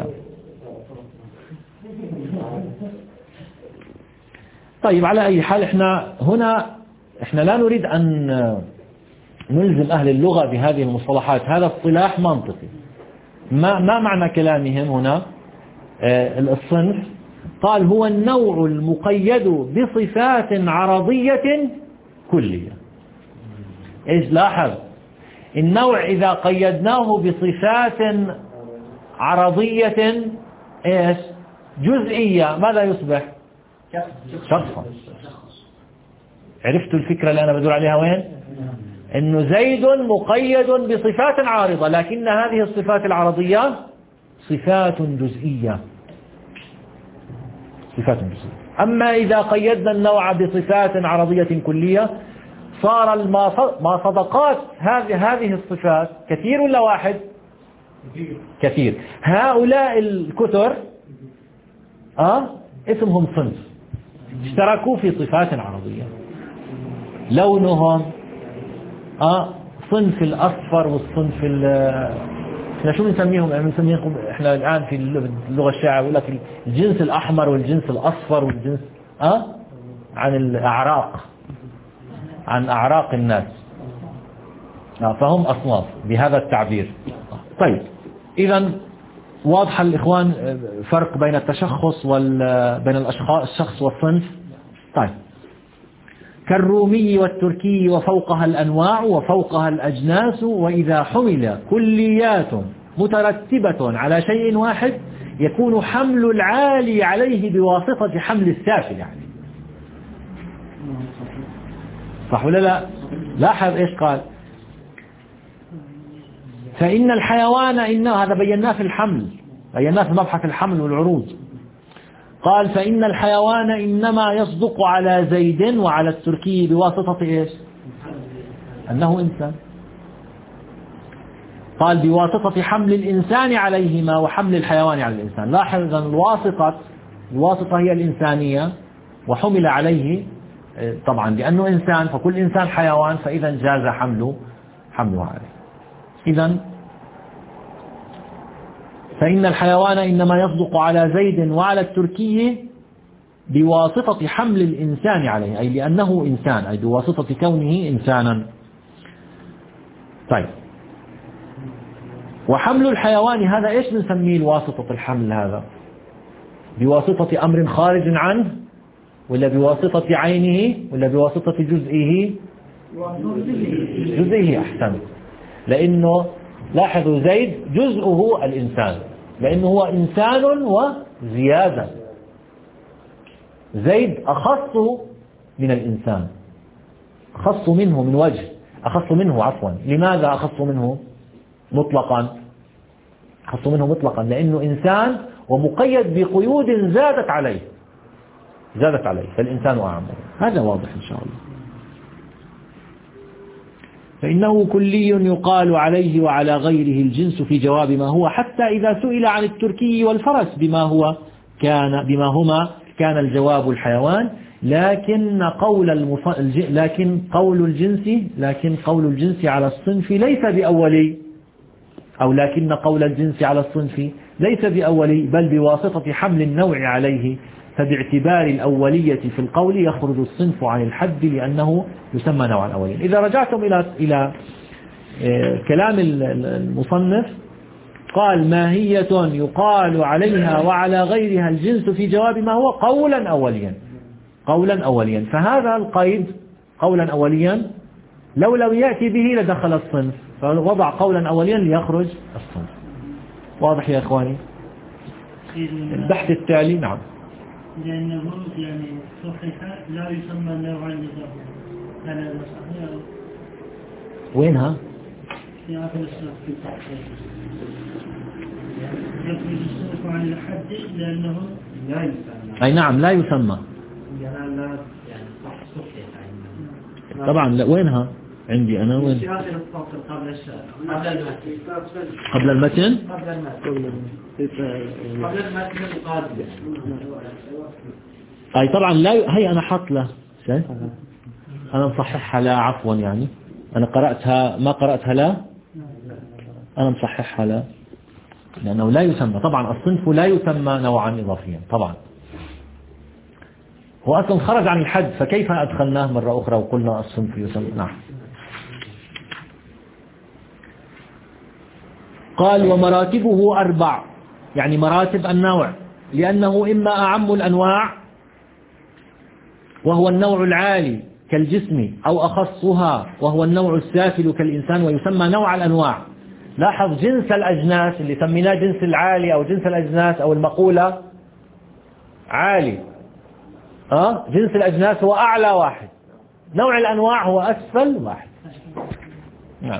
طيب على أي حال احنا هنا احنا لا نريد أن نلزم أهل اللغة بهذه المصطلحات، هذا اصطلاح منطقي ما, ما معنى كلامهم هنا؟ آه الصنف قال هو النوع المقيد بصفات عرضية كلية. إيش لاحظ؟ النوع إذا قيدناه بصفات عرضية إيش جزئية ماذا يصبح؟ شخصا. عرفتوا الفكرة اللي أنا بدور عليها وين؟ إنه زيد مقيد بصفات عارضة، لكن هذه الصفات العرضية صفات جزئية، صفات جزئية. أما إذا قيدنا النوع بصفات عرضية كلية صار ما صدقات هذه هذه الصفات كثير ولا واحد؟ كثير. هؤلاء الكثر آه اسمهم صنف، اشتركوا في صفات عرضية. لونهم آه صنف الأصفر والصنف احنا شو بنسميهم؟ يعني بنسميهم احنا الآن في اللغة الشائعة يقول لك الجنس الأحمر والجنس الأصفر والجنس آه عن الأعراق، عن أعراق الناس. آه فهم أصناف بهذا التعبير. طيب إذا واضح الإخوان فرق بين التشخص وبين الأشخاص الشخص والصنف. طيب كالرومي والتركي وفوقها الأنواع وفوقها الأجناس، وإذا حمل كليات مترتبة على شيء واحد يكون حمل العالي عليه بواسطة حمل السافل. يعني صح ولا لا؟ لاحظ إيش قال؟ فإن الحيوان إنه هذا بيناه في الحمل، بيناه في مبحث الحمل والعروض. قال فإن الحيوان إنما يصدق على زيد وعلى التركي بواسطة إيش؟ أنه إنسان. قال بواسطة حمل الإنسان عليهما وحمل الحيوان على الإنسان. لاحظ أن الواسطة الواسطة هي الإنسانية وحمل عليه طبعا لأنه إنسان، فكل إنسان حيوان، فإذا جاز حمله حمله عليه. إذا فإن الحيوان إنما يصدق على زيد وعلى التركي بواسطة حمل الإنسان عليه، أي لأنه إنسان، أي بواسطة كونه إنسانا. طيب وحمل الحيوان هذا إيش بنسميه الواسطة الحمل هذا؟ بواسطة أمر خارج عنه ولا بواسطة عينه ولا بواسطة جزئه؟ جزئه أحسن. لأنه لاحظوا زيد جزءه الإنسان، لأنه هو إنسان وزيادة. زيد أخص من الإنسان، أخص منه من وجه، أخص منه عفوا. لماذا أخص منه مطلقا؟ أخص منه مطلقا لأنه إنسان ومقيد بقيود زادت عليه، زادت عليه، فالإنسان أعم. هذا واضح إن شاء الله. فإنه كلي يقال عليه وعلى غيره الجنس في جواب ما هو، حتى إذا سئل عن التركي والفرس بما هو كان بما هما كان الجواب الحيوان. لكن قول المف... لكن قول الجنس لكن قول الجنس على الصنف ليس بأولي، أو لكن قول الجنس على الصنف ليس بأولي بل بواسطة حمل النوع عليه، فباعتبار الأولية في القول يخرج الصنف عن الحد لأنه يسمى نوعا أوليا. إذا رجعتم إلى إلى كلام المصنف قال ماهية يقال عليها وعلى غيرها الجنس في جواب ما هو قولا أوليا، قولا أوليا. فهذا القيد قولا أوليا لو لم يأتي به لدخل الصنف، فوضع قولا أوليا ليخرج الصنف. واضح يا إخواني؟ البحث التالي. نعم. لأنه يعني صحيح لا يسمى نوعا إضافيا، هذا صحيح؟ وينها؟ في آخر الصف في التحقيق يخرج الصنف عن الحد لأنه لا يسمى. أي نعم لا يسمى. يعني لا يعني صح صحيح. طبعا لا وينها؟ عندي أنا وين؟ في آخر السطر قبل الشارع قبل المتن قبل المتن قبل المتن قبل المتن القادم. أي طبعا لا ي... هي أنا حط له شيء أنا مصححها لا عفوا، يعني أنا قرأتها ما قرأتها لا أنا مصححها لا، لأنه لا يسمى. طبعا الصنف لا يسمى نوعا إضافيا طبعا، هو أصلا خرج عن الحد، فكيف أدخلناه مرة أخرى وقلنا الصنف يسمى؟ نعم. قال ومراتبه أربع، يعني مراتب النوع، لأنه إما أعم الأنواع وهو النوع العالي كالجسم، أو أخصها وهو النوع السافل كالإنسان، ويسمى نوع الأنواع. لاحظ جنس الأجناس اللي سميناه جنس العالي أو جنس الأجناس أو المقولة عالي، أه؟ جنس الأجناس هو أعلى واحد، نوع الأنواع هو أسفل واحد. نعم.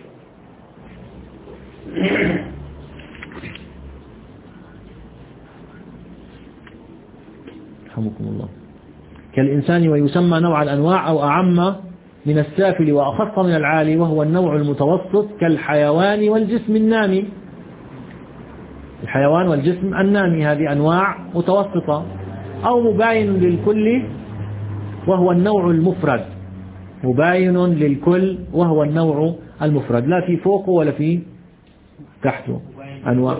رحمكم الله. كالإنسان ويسمى نوع الأنواع أو أعم من السافل وأخص من العالي، وهو النوع المتوسط كالحيوان والجسم النامي. الحيوان والجسم النامي هذه أنواع متوسطة. أو مباين للكل وهو النوع المفرد، مباين للكل وهو النوع المفرد، لا في فوقه ولا في تحته أنواع.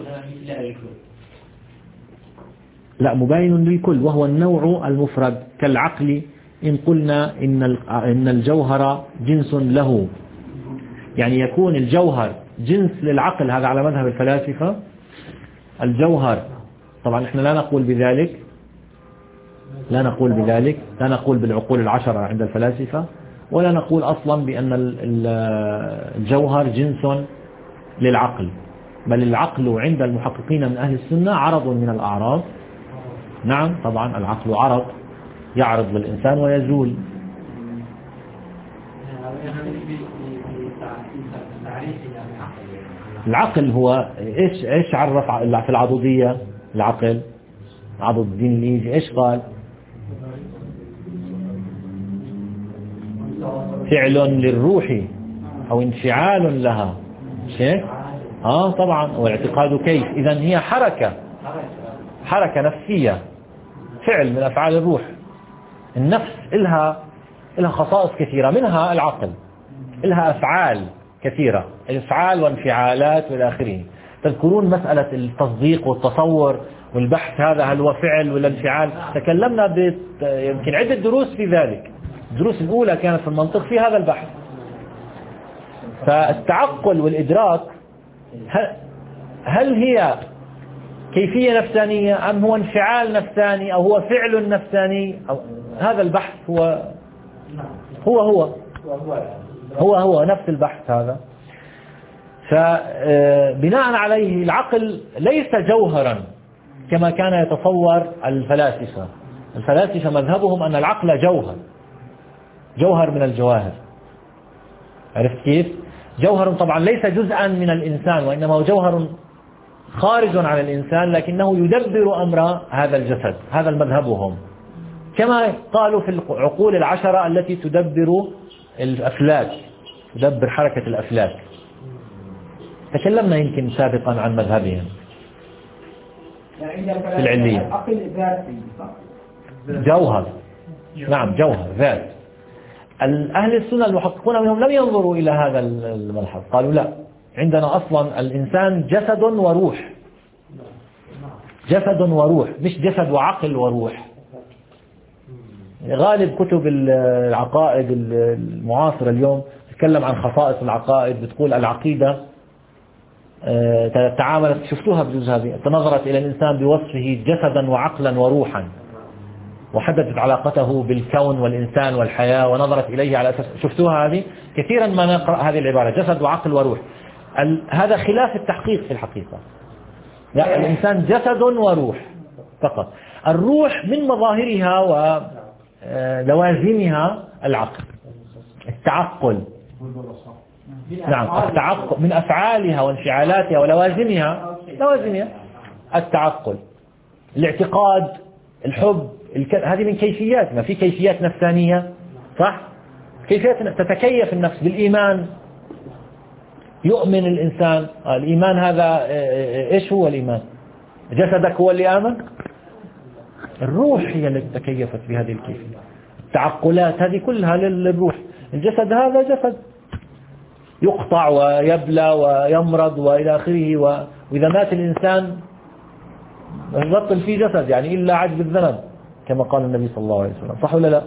لا، مباين للكل وهو النوع المفرد كالعقل، إن قلنا إن إن الجوهر جنس له، يعني يكون الجوهر جنس للعقل، هذا على مذهب الفلاسفة. الجوهر طبعا احنا لا نقول بذلك، لا نقول بذلك، لا نقول بالعقول العشرة عند الفلاسفة، ولا نقول أصلا بأن الجوهر جنس للعقل، بل العقل عند المحققين من أهل السنة عرض من الأعراض. نعم طبعا العقل عرض، يعرض للإنسان ويزول. العقل هو إيش إيش عرف في العضدية؟ العقل عضد الدين الليجي إيش قال؟ فعل للروح أو انفعال لها، شيء آه طبعا، واعتقاد كيف. إذن هي حركة، حركة نفسية، فعل من أفعال الروح. النفس إلها إلها خصائص كثيرة، منها العقل إلها أفعال كثيرة، أفعال وانفعالات وإلى آخره. تذكرون مسألة التصديق والتصور والبحث، هذا هل هو فعل ولا انفعال؟ تكلمنا ب يمكن عدة دروس في ذلك. الدروس الأولى كانت في المنطق في هذا البحث. فالتعقل والإدراك هل هي كيفية نفسانية أم هو انفعال نفساني أو هو فعل نفساني؟ أو هذا البحث هو هو هو هو هو نفس البحث هذا. فبناء عليه العقل ليس جوهرا كما كان يتصور الفلاسفة. الفلاسفة مذهبهم أن العقل جوهر، جوهر من الجواهر. عرفت كيف؟ جوهر طبعا ليس جزءا من الإنسان، وإنما هو جوهر خارج عن الإنسان، لكنه يدبر أمر هذا الجسد. هذا مذهبهم، كما قالوا في العقول العشرة التي تدبر الأفلاك، تدبر حركة الأفلاك. تكلمنا يمكن سابقا عن مذهبهم في العلية. جوهر، نعم جوهر ذات. أهل السنة المحققون منهم لم ينظروا إلى هذا الملحظ، قالوا لا، عندنا أصلا الإنسان جسد وروح، جسد وروح، مش جسد وعقل وروح. غالب كتب العقائد المعاصرة اليوم تتكلم عن خصائص العقائد، بتقول العقيدة تعاملت، شفتوها بجزء هذه، تنظرت إلى الإنسان بوصفه جسدا وعقلا وروحا، وحددت علاقته بالكون والإنسان والحياة، ونظرت إليه على أساس، شفتوها هذه كثيرا ما نقرأ هذه العبارة، جسد وعقل وروح. هذا خلاف التحقيق في الحقيقة. لا، الإنسان جسد وروح فقط. الروح من مظاهرها ولوازمها العقل، التعقل. نعم، التعقل من أفعالها وانفعالاتها ولوازمها، لوازمها التعقل، الاعتقاد، الحب، هذه من كيفيات. ما في كيفيات نفسانية، صح؟ كيفيات تتكيف النفس بالإيمان، يؤمن الإنسان. الإيمان هذا إيش هو الإيمان؟ جسدك هو اللي آمن؟ الروح هي التي تكيفت بهذه الكيفية. التعقلات هذه كلها للروح. الجسد هذا جسد يقطع ويبلى ويمرض وإلى آخره، وإذا مات الإنسان يبطل فيه جسد، يعني إلا عجب الذنب كما قال النبي صلى الله عليه وسلم، صح ولا لا؟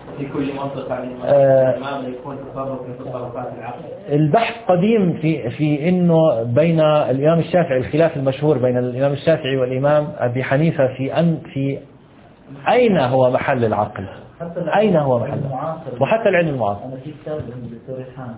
في كل منطقة آه الإمام يكون تصرف من تصرفات العقل. البحث قديم في في إنه بين الإمام الشافعي، الخلاف المشهور بين الإمام الشافعي والإمام أبي حنيفة في أن في أين هو محل العقل، أين هو محل، وحتى العلم المعاصر. أنا في كتاب للدكتور ريحان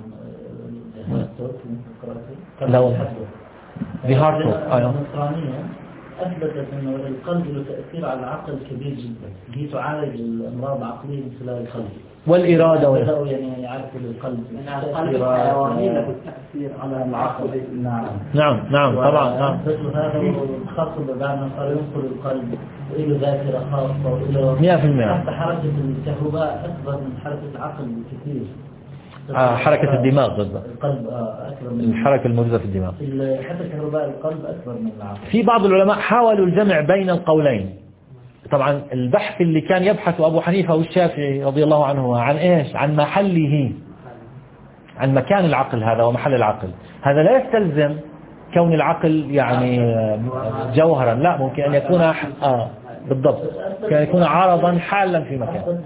لو بهارتو أيوه النصرانية أثبتت أنه القلب له تأثير على العقل كبير جدا، هي تعالج الأمراض العقلية من خلال القلب والإرادة بدأوا يعني يعرفوا القلب القلب الحيواني له تأثير على العقل. نعم نعم نعم طبعا نعم. هذا خاصة بعد ما صار ينقل القلب وله ذاكرة خاصة وله مئة في المئة حتى حركة الكهرباء أكبر من حركة العقل بكثير. آه حركة الدماغ بالضبط. القلب آه أكبر من الحركة الموجودة في الدماغ. حتى كهرباء القلب أكبر من العقل. في بعض العلماء حاولوا الجمع بين القولين. طبعا البحث اللي كان يبحث أبو حنيفة والشافعي رضي الله عنهما عن إيش؟ عن محله، عن مكان العقل هذا ومحل العقل. هذا لا يستلزم كون العقل يعني جوهرا، لا، ممكن أن يكون آه بالضبط كان يكون عارضا حالا في مكان.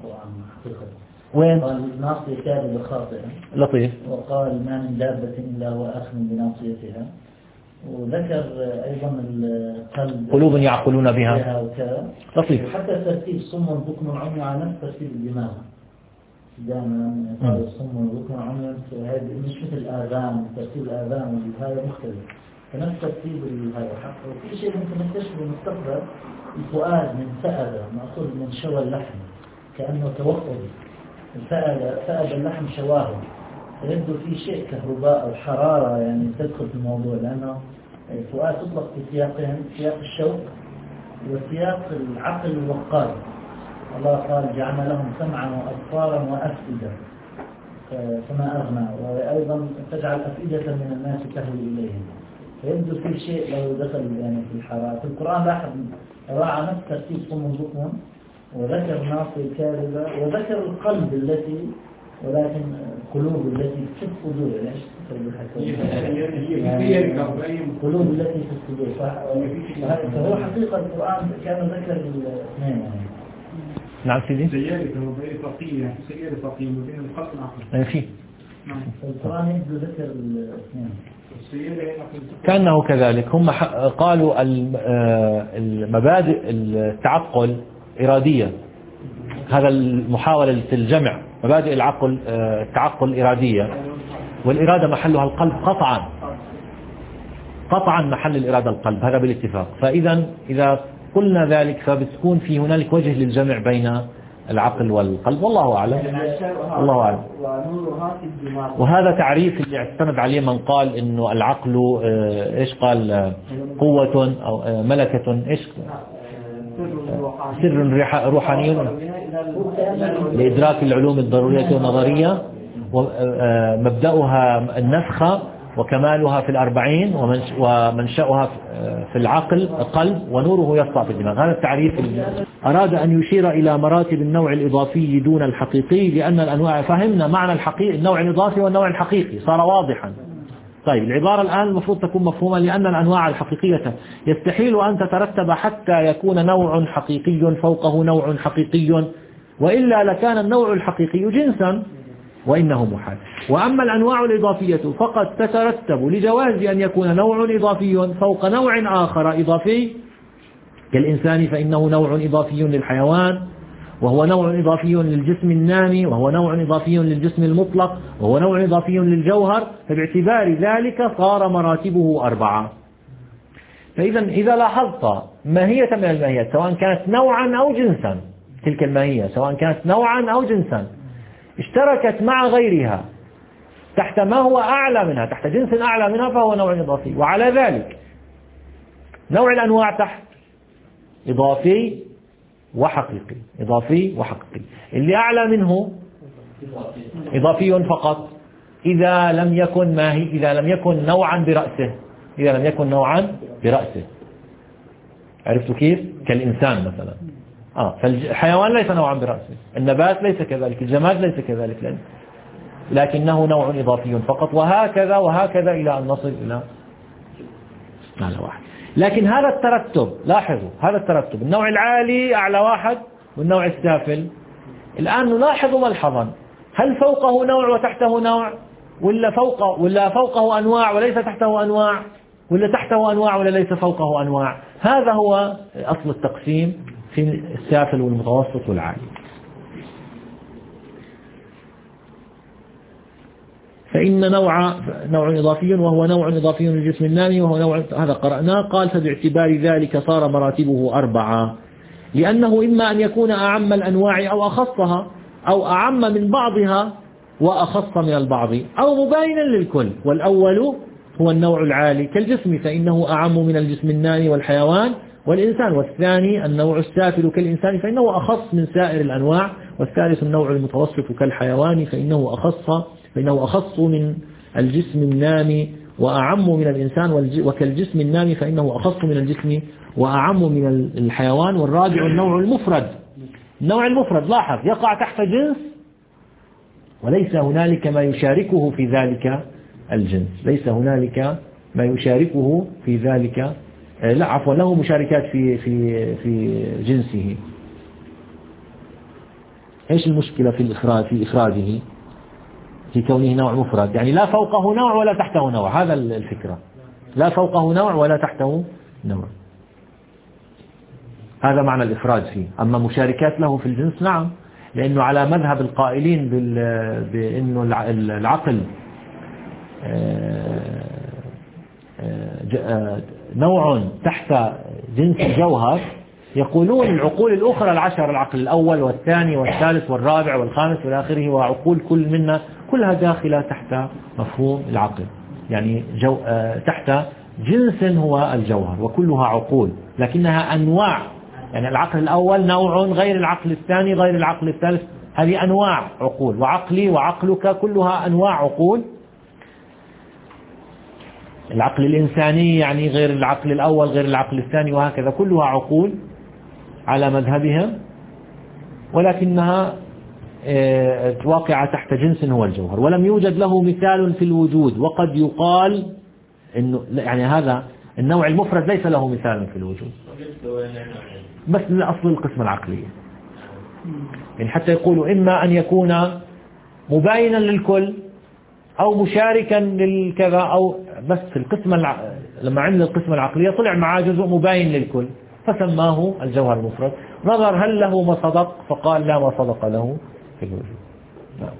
وين؟ قال الناصية كاذبة خاطئة. لطيف. وقال ما من دابة إلا وآخذ بناصيتها. وذكر أيضا القلب قلوب يعقلون بها. لطيف. وحتى ترتيب صم بكم عمي على نفس ترتيب الدماغ. دائما قال صم بكم عمي، هذا مش مثل الآذان، ترتيب الآذان هذا مختلف. فنفس ترتيب هذا حق. وفي شيء ممكن نكتشفه بالمستقبل، الفؤاد من فأد مأخوذ من شوى اللحم كأنه توقف. فأد فأد اللحم شواه، فيبدو في شيء كهرباء أو حرارة يعني تدخل في الموضوع، لأنه الفؤاد تطلق في سياقين، سياق الشوق وسياق العقل الوقار. الله قال جعلنا لهم سمعا وأبصارا وأفئدة فما أغنى، وأيضا تجعل أفئدة من الناس تهوي إليهم. فيبدو في شيء لو دخل يعني في الحرارة. في القرآن لاحظ راعى نفس ترتيب صم بكم، وذكر ناصية كاذبة، وذكر القلب التي ولكن القلوب التي في الصدور، يعني القلوب التي في الصدور. فهو حقيقة القرآن كان ذكر الاثنين يعني. نعم سيدي. سيارة كهربائية طاقية، يعني في سيارة طاقية ما بين القلب والعقل. في. نعم. القرآن يبدو ذكر الاثنين. كأنه كذلك. هم قالوا المبادئ التعقل إرادية. هذا المحاولة الجمع مبادئ العقل التعقل إرادية، والإرادة محلها القلب قطعا قطعا محل الإرادة القلب، هذا بالاتفاق. فإذا إذا قلنا ذلك فبتكون في هنالك وجه للجمع بين العقل والقلب، والله أعلم. الله أعلم. وهذا تعريف اللي اعتمد عليه من قال إنه العقل إيش قال قوة أو ملكة إيش سر روحاني لإدراك العلوم الضرورية والنظرية، ومبدأها النفخة وكمالها في الأربعين ومنشأها في العقل القلب ونوره يسطع في الدماغ. هذا التعريف. أراد أن يشير إلى مراتب النوع الإضافي دون الحقيقي، لأن الأنواع فهمنا معنى الحقيقي النوع الإضافي والنوع الحقيقي صار واضحا. طيب العبارة الآن المفروض تكون مفهومة، لأن الأنواع الحقيقية يستحيل أن تترتب حتى يكون نوع حقيقي فوقه نوع حقيقي، وإلا لكان النوع الحقيقي جنسا وإنه محال. وأما الأنواع الإضافية فقد تترتب لجواز أن يكون نوع إضافي فوق نوع آخر إضافي كالإنسان، فإنه نوع إضافي للحيوان، وهو نوع إضافي للجسم النامي، وهو نوع إضافي للجسم المطلق، وهو نوع إضافي للجوهر. فباعتبار ذلك صار مراتبه أربعة. فإذا إذا لاحظت ماهية من الماهيات سواء كانت نوعا أو جنسا، تلك الماهية سواء كانت نوعا أو جنسا اشتركت مع غيرها تحت ما هو أعلى منها، تحت جنس أعلى منها، فهو نوع إضافي. وعلى ذلك نوع الأنواع تحت إضافي وحقيقي، إضافي وحقيقي. اللي أعلى منه إضافي فقط إذا لم يكن ماهي، إذا لم يكن نوعا برأسه، إذا لم يكن نوعا برأسه. عرفتوا كيف؟ كالإنسان مثلا. آه فالحيوان ليس نوعا برأسه، النبات ليس كذلك، الجماد ليس كذلك، لكنه نوع إضافي فقط، وهكذا وهكذا إلى أن نصل إلى على واحد. لكن هذا الترتب، لاحظوا هذا الترتب، النوع العالي أعلى واحد والنوع السافل الآن نلاحظ ملحظا، هل فوقه نوع وتحته نوع، ولا فوقه ولا فوقه أنواع وليس تحته أنواع، ولا تحته أنواع ولا ليس فوقه أنواع؟ هذا هو أصل التقسيم في السافل والمتوسط والعالي. فإن نوع نوع إضافي وهو نوع إضافي للجسم النامي وهو نوع، هذا قرأناه. قال فباعتبار ذلك صار مراتبه أربعة، لأنه إما أن يكون أعم الأنواع أو أخصها، أو أعم من بعضها وأخص من البعض، أو مباينا للكل. والأول هو النوع العالي كالجسم، فإنه أعم من الجسم النامي والحيوان والإنسان. والثاني النوع السافل كالإنسان، فإنه أخص من سائر الأنواع. والثالث النوع المتوسط كالحيوان، فإنه أخص فإنه أخص من الجسم النامي وأعم من الإنسان. وكالجسم النامي فإنه أخص من الجسم وأعم من الحيوان. والرابع النوع المفرد. النوع المفرد لاحظ يقع تحت جنس وليس هنالك ما يشاركه في ذلك الجنس، ليس هنالك ما يشاركه في ذلك، لا عفوا له مشاركات في في في جنسه. ايش المشكلة في الإخراج في إخراجه في كونه نوع مفرد؟ يعني لا فوقه نوع ولا تحته نوع، هذا الفكرة، لا فوقه نوع ولا تحته نوع، هذا معنى الإفراد فيه. أما مشاركات له في الجنس نعم، لأنه على مذهب القائلين بأنه العقل نوع تحت جنس الجوهر، يقولون العقول الأخرى العشر، العقل الأول والثاني والثالث والرابع والخامس والى آخره، وعقول كل منا كلها داخلة تحت مفهوم العقل، يعني جو تحت جنس هو الجوهر، وكلها عقول لكنها أنواع. يعني العقل الأول نوع غير العقل الثاني غير العقل الثالث، هذه أنواع عقول، وعقلي وعقلك كلها أنواع عقول. العقل الإنساني يعني غير العقل الأول غير العقل الثاني، وهكذا كلها عقول على مذهبهم، ولكنها واقعة تحت جنس هو الجوهر. ولم يوجد له مثال في الوجود. وقد يقال إنه يعني هذا النوع المفرد ليس له مثال في الوجود، بس من أصل القسمة العقلية. يعني حتى يقولوا إما أن يكون مباينا للكل أو مشاركا للكذا، أو بس في القسمة الع... لما عمل القسمة العقلية طلع معاه جزء مباين للكل فسماه الجوهر المفرد. نظر هل له ما صدق، فقال لا ما صدق له في الوجود. نعم.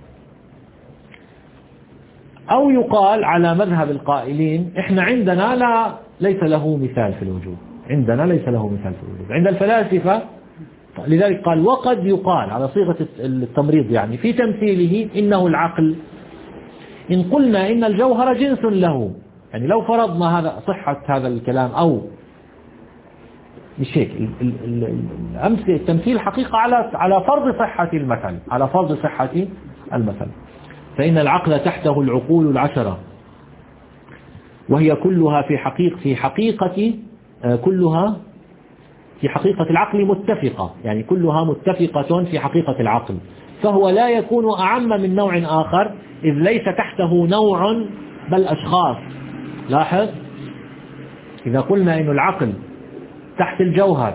أو يقال على مذهب القائلين إحنا عندنا لا ليس له مثال في الوجود، عندنا ليس له مثال في الوجود عند الفلاسفة. لذلك قال وقد يقال على صيغة التمريض، يعني في تمثيله إنه العقل إن قلنا إن الجوهر جنس له. يعني لو فرضنا هذا صحة هذا الكلام، أو مش هيك، الأمثلة التمثيل حقيقة على على فرض صحة المثل، على فرض صحة المثل، فإن العقل تحته العقول العشرة، وهي كلها في حقيقة في حقيقة كلها في حقيقة العقل متفقة، يعني كلها متفقة في حقيقة العقل، فهو لا يكون أعم من نوع آخر إذ ليس تحته نوع بل أشخاص. لاحظ إذا قلنا إنه العقل تحت الجوهر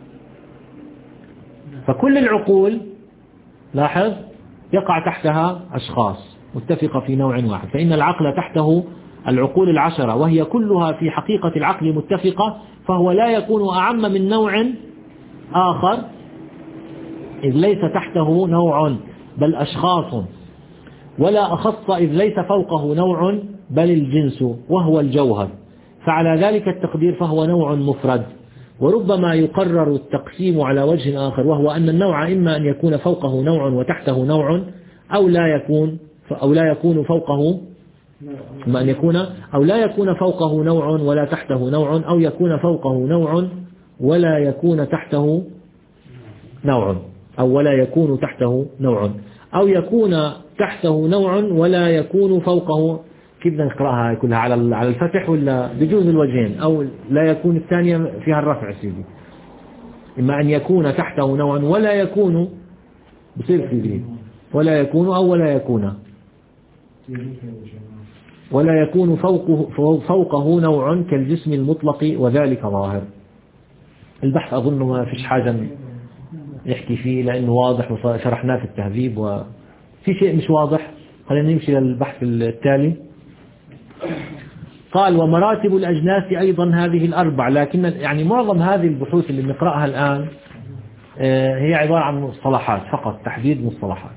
فكل العقول لاحظ يقع تحتها أشخاص متفقة في نوع واحد، فإن العقل تحته العقول العشرة وهي كلها في حقيقة العقل متفقة، فهو لا يكون أعم من نوع آخر إذ ليس تحته نوع بل أشخاص، ولا أخص إذ ليس فوقه نوع بل الجنس وهو الجوهر، فعلى ذلك التقدير فهو نوع مفرد. وربما يقرر التقسيم على وجه آخر، وهو أن النوع إما أن يكون فوقه نوع وتحته نوع، أو لا يكون أو لا يكون فوقه إما أن يكون أو لا يكون فوقه نوع ولا تحته نوع، أو يكون فوقه نوع ولا يكون تحته نوع، أو ولا يكون تحته نوع، أو يكون تحته نوع ولا يكون فوقه. كيف بدنا نقرأها كلها على على الفتح ولا بجوز الوجهين؟ أو لا يكون الثانية فيها الرفع سيدي، إما أن يكون تحته نوع ولا يكون بصير في ولا يكون أو ولا يكون ولا يكون فوقه فوقه نوع كالجسم المطلق وذلك ظاهر. البحث أظن ما فيش حاجة نحكي فيه لأنه واضح وشرحناه في التهذيب، وفي شيء مش واضح خلينا نمشي للبحث التالي. قال ومراتب الأجناس أيضا هذه الأربع، لكن يعني معظم هذه البحوث اللي بنقرأها الآن هي عبارة عن مصطلحات فقط، تحديد مصطلحات.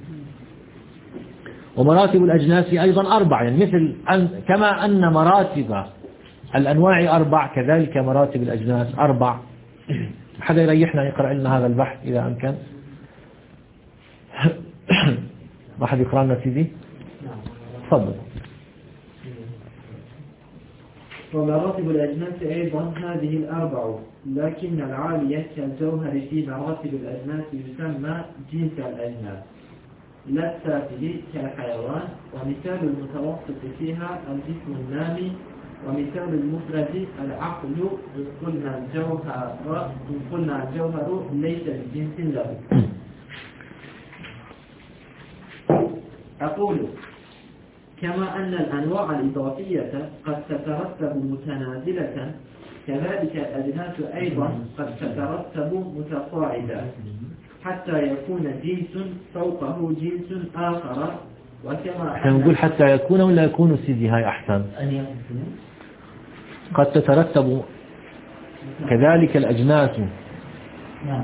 ومراتب الأجناس أيضا أربع، يعني مثل أن كما أن مراتب الأنواع أربع كذلك مراتب الأجناس أربع. حدا يريحنا يقرأ لنا هذا البحث إذا أمكن. ما حد يقرأ لنا سيدي؟ تفضل. ومراتب الأجناس أيضا هذه الأربع، لكن العالية كالجوهر في مراتب الأجناس يسمى جنس الأجناس، لا السافل كالحيوان. ومثال المتوسط فيها الجسم النامي، ومثال المفرد العقل. إن قلنا الجوهر إن قلنا الجوهر ليس بجنس له. أقول كما أن الأنواع الإضافية قد تترتب متنازلة، كذلك الأجناس أيضا قد تترتب متصاعدة، حتى يكون جنس فوقه جنس آخر. وكما احنا نقول حتى يكون ولا يكون سيدي؟ هاي أحسن. قد تترتب كذلك الأجناس. نعم.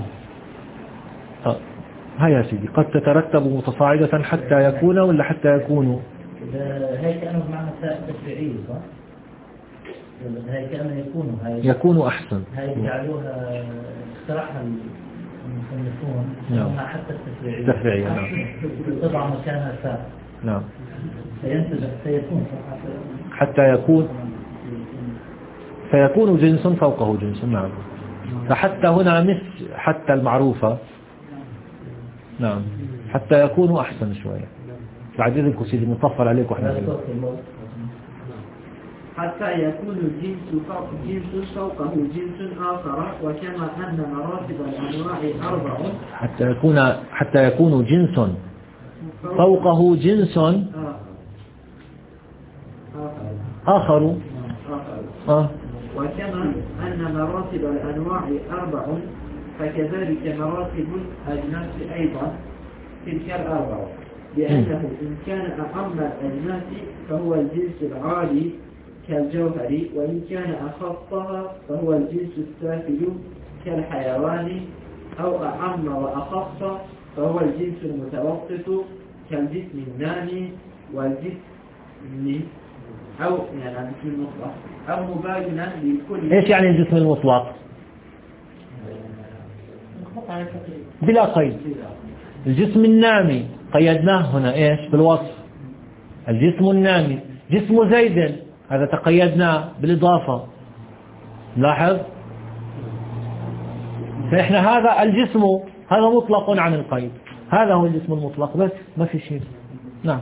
هاي يا سيدي قد تترتب متصاعدة حتى يكون ولا حتى يكونوا؟ هاي كأنه بمعنى التشريعية صح؟ هاي كأنه يكونوا هاي يكونوا أحسن. هاي جعلوها اخترعها المصنفون نعم. حتى التشريعية. التشريعية نعم. تضع مكانها ساء. نعم. سينتج سيكون حتى يكون فيكون جنس فوقه جنس. نعم. فحتى هنا مثل حتى المعروفة. نعم. حتى يكونوا أحسن شوية. بعد إذنكم سيدي نطفل عليكم احنا. حتى يكون الجنس فوق جنس فوقه جنس آخر. وكما أن مراتب الأنواع أربع، حتى يكون حتى يكون جنس فوقه جنس آخر. آه. وكما أن مراتب الأنواع أربع، فكذلك مراتب الأجناس أيضا تلك الأربع، لأنه إن كان أعم الأجناس فهو الجنس العالي كالجوهر، وإن كان أخصها فهو الجنس السافل كالحيوان، أو أعم وأخص فهو الجنس المتوسط كالجسم النامي والجسم أو يعني الجسم المطلق، أو مباينا لكل. إيش يعني الجسم المطلق؟ بلا قيد. الجسم النامي قيدناه هنا إيش بالوصف؟ الجسم النامي. جسم زيد هذا تقيدناه بالإضافة. لاحظ. فإحنا هذا الجسم هذا مطلق عن القيد، هذا هو الجسم المطلق بس ما في شيء. نعم.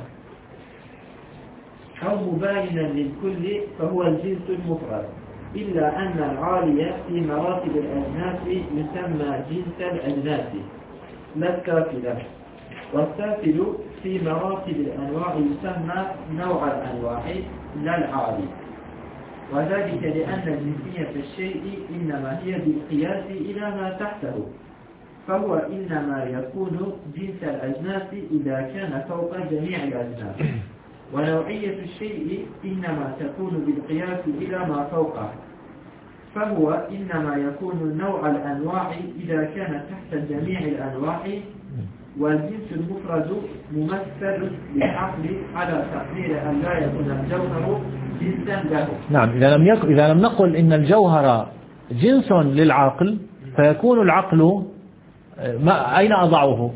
أو مباينا للكل فهو الجنس المفرد، إلا أن العالية في مراتب الأجناس يسمى جنس الأجناس لا السافل، والسافل في مراتب الأنواع يسمى نوع الأنواع لا العالي، وذلك لأن جنسية الشيء إنما هي بالقياس إلى ما تحته، فهو إنما يكون جنس الأجناس إذا كان فوق جميع الأجناس، ونوعية الشيء إنما تكون بالقياس إلى ما فوقه، فهو إنما يكون نوع الأنواع إذا كان تحت جميع الأنواع، والجنس المفرد ممثل بالعقل على تقدير أن لا يكون الجوهر جنسا له. نعم. إذا لم يكن إذا لم نقل إن الجوهر جنس للعقل فيكون العقل ما أين أضعه؟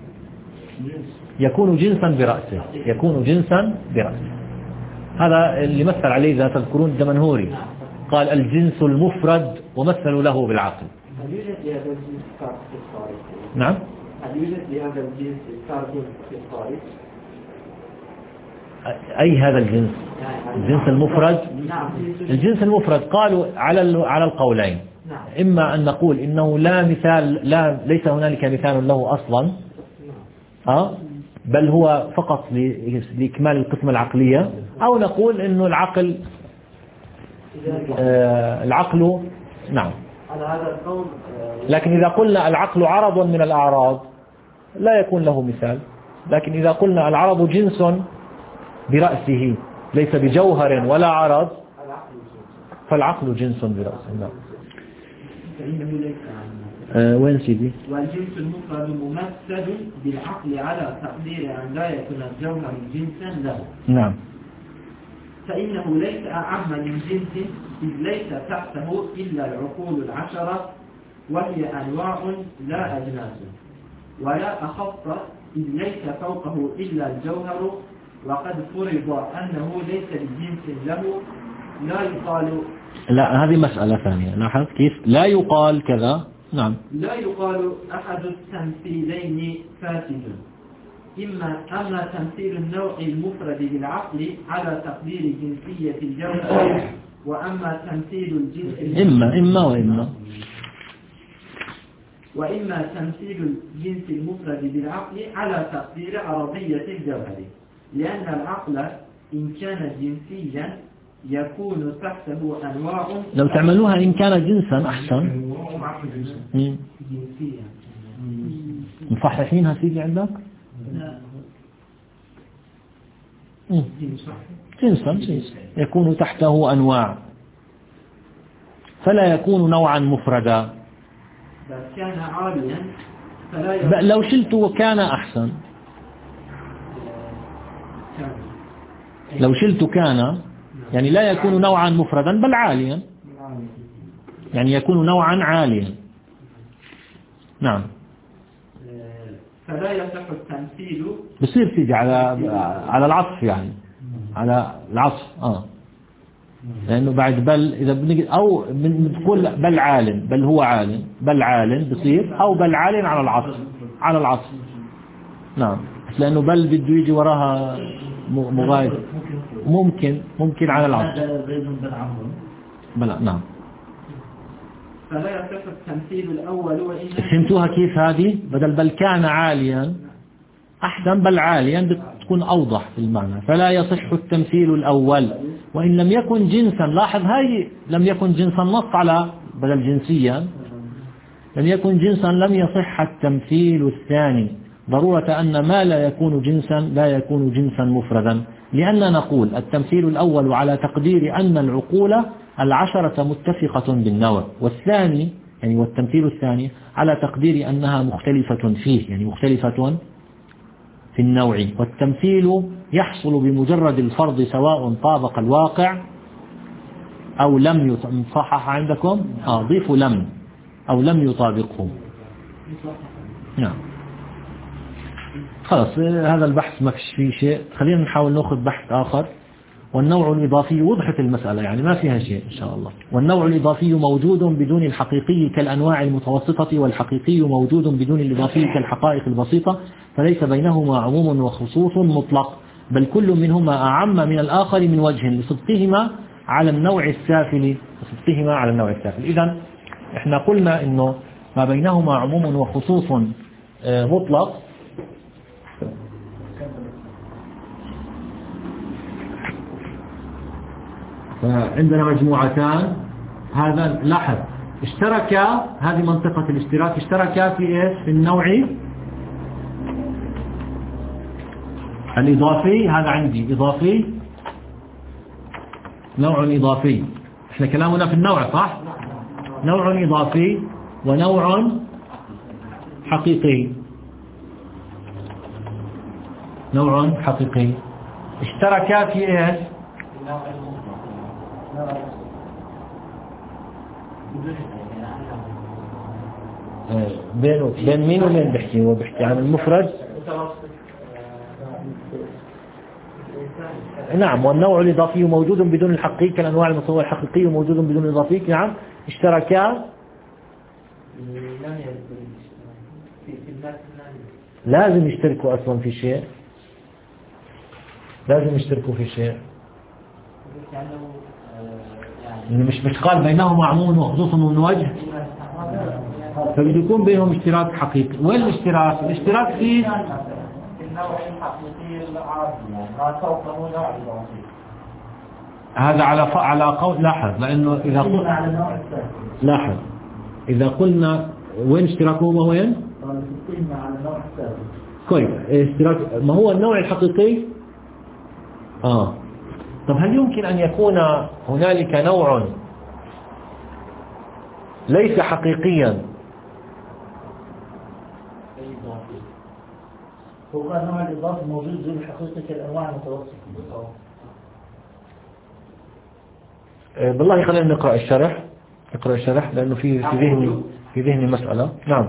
يكون جنسا برأسه. يكون جنسا برأسه. هذا اللي مثل عليه إذا تذكرون الدمنهوري قال الجنس المفرد ومثلوا له بالعقل. هل يوجد لهذا الجنس فرق في الخارج؟ نعم. هل يوجد لهذا الجنس فرق في الخارج؟ أي هذا الجنس؟ الجنس المفرد. نعم. الجنس المفرد قالوا على على القولين. نعم. إما أن نقول إنه لا مثال لا ليس هنالك مثال له أصلا. ها؟ بل هو فقط لإكمال القسمة العقلية، أو نقول إنه العقل آه العقل نعم على هذا القول. لكن إذا قلنا العقل عرض من الأعراض لا يكون له مثال. لكن إذا قلنا العرض جنس برأسه ليس بجوهر ولا عرض فالعقل جنس برأسه. نعم. فإنه ليس أه وين سيدي؟ والجنس المفرد ممثل بالعقل على تقدير أن لا يكون الجوهر جنسا له. نعم. فإنه ليس أعم من جنس إذ ليس تحته إلا العقول العشرة وهي أنواع لا أجناس، ولا أخص إذ ليس فوقه إلا الجوهر، وقد فرض أنه ليس بجنس له لا يقال. لا هذه مسألة ثانية. لاحظ كيف لا يقال كذا. نعم. لا يقال أحد التمثيلين فاسد. إما أما تمثيل النوع المفرد بالعقل على تقدير جنسية الجوهر، وأما تمثيل الجنس إما إما وإما وإما تمثيل الجنس المفرد بالعقل على تقدير عرضية الجوهر، لأن العقل إن كان جنسيا يكون تحته أنواع. لو تعملوها إن كان جنسا أحسن. جنسيا مصححينها سيدي عندك؟ جنسا جنس يكون تحته أنواع فلا يكون نوعا مفردا. كان عاليا فلا لو شلت وكان أحسن. لو شلت كان يعني لا يكون نوعا مفردا بل عاليا، يعني يكون نوعا عاليا. نعم. فلا يصح التمثيل. بصير تيجي على على العطف، يعني على العطف اه لانه بعد بل اذا بنجي او بنقول بل عالم، بل هو عالم، بل عالم بصير، او بل عالم على العطف على العطف. نعم. لانه بل بده يجي وراها مغاير. ممكن ممكن على العطف. بلا. نعم. فلا يصح التمثيل الأول. وإن فهمتوها كيف هذه؟ بدل بل كان عاليا أحسن بل عاليا بتكون أوضح في المعنى. فلا يصح التمثيل الأول وإن لم يكن جنسا. لاحظ هاي لم يكن جنسا نص على بدل جنسيا. لم يكن جنسا لم يصح التمثيل الثاني، ضرورة أن ما لا يكون جنسا لا يكون جنسا مفردا، لأننا نقول التمثيل الأول على تقدير أن العقول العشرة متفقة بالنوع، والثاني يعني والتمثيل الثاني على تقدير أنها مختلفة فيه، يعني مختلفة في النوع. والتمثيل يحصل بمجرد الفرض سواء طابق الواقع أو لم يصحح عندكم آه ضيفوا لم أو لم يطابقه. نعم. خلاص هذا البحث ما فيش فيه شيء. خلينا نحاول نأخذ بحث آخر. والنوع الإضافي وضحت المسألة، يعني ما فيها شيء إن شاء الله. والنوع الإضافي موجود بدون الحقيقي كالأنواع المتوسطة، والحقيقي موجود بدون الإضافي كالحقائق البسيطة، فليس بينهما عموم وخصوص مطلق، بل كل منهما أعم من الآخر من وجه لصدقهما على النوع السافل لصدقهما على النوع السافل. إذن إحنا قلنا إنه ما بينهما عموم وخصوص مطلق. فعندنا مجموعتان. هذا لاحظ اشترك، هذه منطقة الاشتراك، اشترك في ايش؟ في النوع الإضافي. هذا عندي إضافي، نوع إضافي. احنا كلامنا في النوع صح؟ نوع إضافي ونوع حقيقي. نوع حقيقي اشترك في ايش؟ بين بين مين ومين بيحكي؟ هو بيحكي عن المفرد. نعم. والنوع الإضافي موجود بدون الحقيقي كالأنواع المصورة، الحقيقي موجود بدون الإضافي. نعم. اشتركا لازم يشتركوا أصلا في شيء، لازم يشتركوا في شيء. مش مش قال بينهما عموم وخصوص من وجه، فبده يكون بينهم اشتراك حقيقي. وين الاشتراك؟ الاشتراك في النوع الحقيقي العادي، ما فوقه نوع إضافي. هذا على ف... على قول. لاحظ لأنه إذا قلت لاحظ إذا قلنا وين اشتراكهما وين؟ مع النوع الثالث. كويس. اشتراك ما هو النوع الحقيقي؟ آه طب هل يمكن أن يكون هنالك نوع ليس حقيقيا؟ هو قال النوع الإضافي موجود زي الحقيقة كالأنواع المتوسطة. بالله خلينا نقرأ الشرح نقرأ الشرح لأنه في في ذهني في ذهني مسألة. نعم.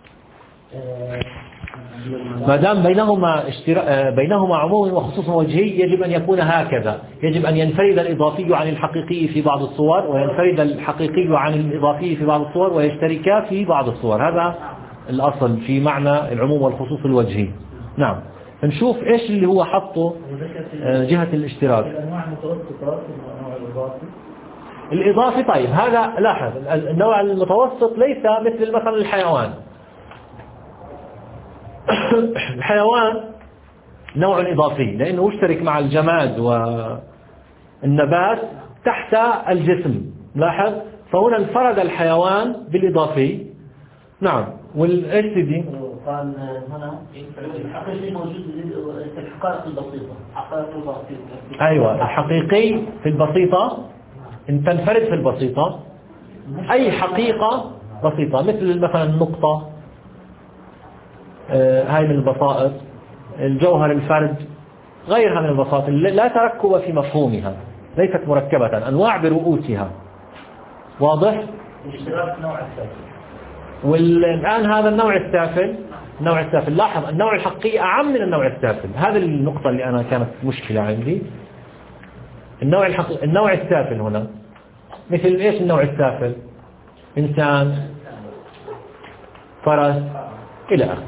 ما دام بينهما اشتراك بينهما عموم وخصوص وجهي يجب أن يكون هكذا، يجب أن ينفرد الإضافي عن الحقيقي في بعض الصور وينفرد الحقيقي عن الإضافي في بعض الصور ويشتركا في بعض الصور. هذا الأصل في معنى العموم والخصوص الوجهي. نعم. نشوف إيش اللي هو حطه جهة الاشتراك. الأنواع المتوسطة النوع الإضافي الإضافي. طيب هذا لاحظ النوع المتوسط ليس مثل مثلا الحيوان. الحيوان نوع إضافي لأنه يشترك مع الجماد والنبات تحت الجسم. لاحظ فهنا انفرد الحيوان بالإضافي. نعم. والإيش دي قال هنا الحقيقي موجود في الحقائق البسيطة. حقائق البسيطة. أيوة الحقيقي في البسيطة إن تنفرد في البسيطة أي حقيقة بسيطة مثل مثلا النقطة آه هاي من البسائط، الجوهر الفرد، غيرها من البساطة لا تركب في مفهومها، ليست مركبة، أنواع برؤوسها. واضح؟ اشتراك نوع السافل. والآن هذا النوع السافل النوع السافل لاحظ النوع الحقيقي أعم من النوع السافل. هذه النقطة اللي أنا كانت مشكلة عندي. النوع الحقيقي النوع السافل هنا مثل إيش النوع السافل؟ إنسان، فرس، إلى آخره.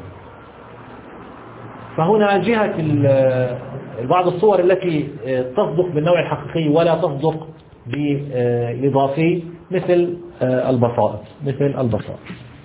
فهنا جهة بعض الصور التي تصدق بالنوع الحقيقي ولا تصدق بالإضافي مثل البسائط مثل البسائط.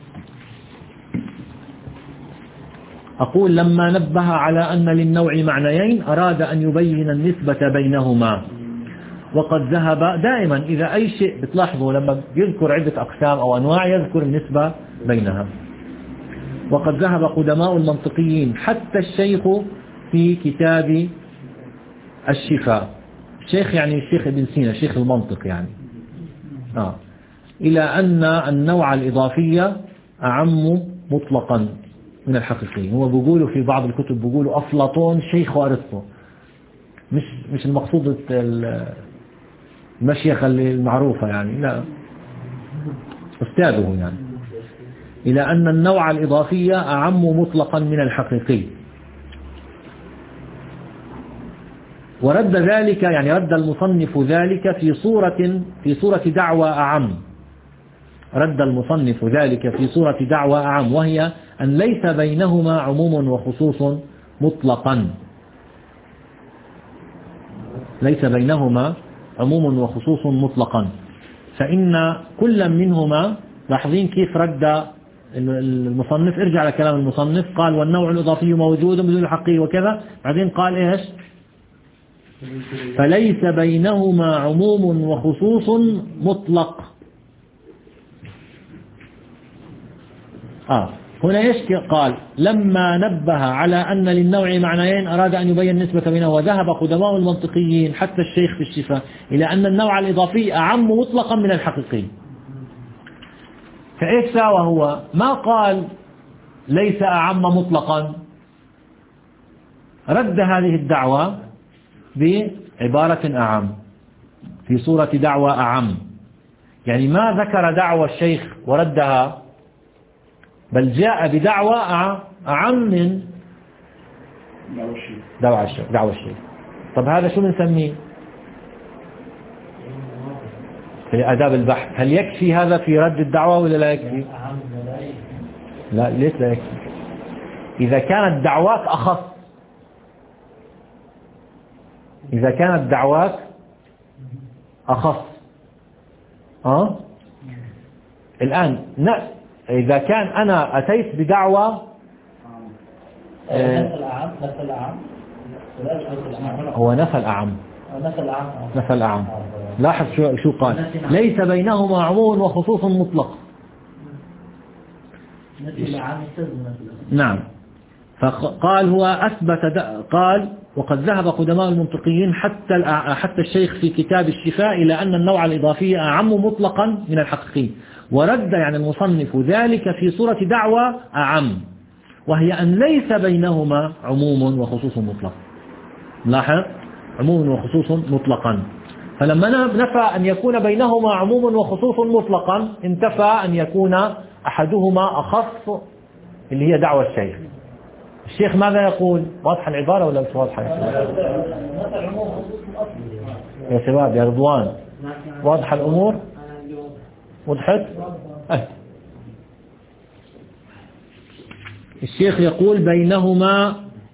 أقول لما نبه على أن للنوع معنيين أراد أن يبين النسبة بينهما، وقد ذهب دائما إذا أي شيء بتلاحظوا لما يذكر عدة أقسام أو أنواع يذكر النسبة بينها. وقد ذهب قدماء المنطقيين حتى الشيخ في كتاب الشفاء، الشيخ يعني الشيخ ابن سينا شيخ المنطق يعني آه. إلى أن النوع الإضافي أعم مطلقا من الحقيقي. هو بيقولوا في بعض الكتب بيقولوا أفلاطون شيخ أرسطو، مش مش المقصود المشيخة المعروفة يعني، لا أستاذه يعني. إلى أن النوع الإضافي أعم مطلقا من الحقيقي. ورد ذلك يعني رد المصنف ذلك في صورة في صورة دعوى أعم. رد المصنف ذلك في صورة دعوى أعم، وهي أن ليس بينهما عموم وخصوص مطلقا. ليس بينهما عموم وخصوص مطلقا، فإن كل منهما لاحظين كيف رد المصنف. ارجع على كلام المصنف، قال والنوع الإضافي موجود بدون الحقيقي وكذا، بعدين قال إيش؟ فليس بينهما عموم وخصوص مطلق. آه هنا إيش قال؟ لما نبه على أن للنوع معنيين أراد أن يبين النسبة بينه، وذهب قدماء المنطقيين حتى الشيخ في الشفاء إلى أن النوع الإضافي أعم مطلقا من الحقيقي. فإيش ساوى هو؟ ما قال ليس أعم مطلقا، رد هذه الدعوة بعبارة أعم في صورة دعوة أعم. يعني ما ذكر دعوة الشيخ وردها، بل جاء بدعوة أعم من دعوة الشيخ. دعوة الشيخ. طب هذا شو بنسميه في آداب البحث؟ هل يكفي هذا في رد الدعوة ولا لا يكفي؟ لا ليش لا يكفي؟ إذا كانت دعواك أخص، إذا كانت دعواك أخص أه؟ الآن إذا كان أنا أتيت بدعوة نفى الأعم نفى الأعم هو نفى الأعم نفى الأعم. لاحظ شو شو قال؟ ليس بينهما عموم وخصوص مطلق. نعم. فقال هو أثبت قال وقد ذهب قدماء المنطقيين حتى حتى الشيخ في كتاب الشفاء إلى أن النوع الإضافي أعم مطلقا من الحقيقي، ورد يعني المصنف ذلك في صورة دعوى أعم، وهي أن ليس بينهما عموم وخصوص مطلق. لاحظ، عموم وخصوص مطلقا. فلما نفى أن يكون بينهما عموم وخصوص مطلقا انتفى أن يكون أحدهما أخص، اللي هي دعوى الشيخ. الشيخ ماذا يقول؟ واضحة العبارة ولا مش واضحة يا شباب؟ يا شباب يا رضوان، واضحة الأمور؟ وضحت؟ أه. الشيخ يقول بينهما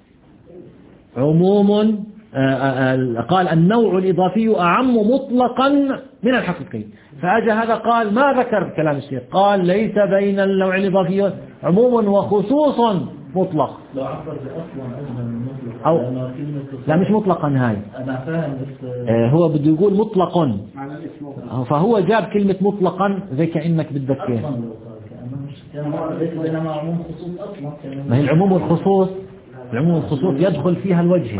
عموم، قال النوع الإضافي أعم مطلقا من الحقيقي، فأجى هذا قال ما ذكر كلام الشيخ، قال ليس بين النوع الإضافي عموم وخصوص مطلق. لو عبر أصلا أجمل من مطلق أو لا مش مطلقا هاي، أنا فاهم بس آه هو بده يقول مطلق، فهو جاب كلمة مطلقا زي كأنك بدك أصلا لو قال كأنه مش كان ليس بينما عموم خصوص أصلا. ما هي العموم والخصوص، العموم والخصوص يدخل فيها الوجه،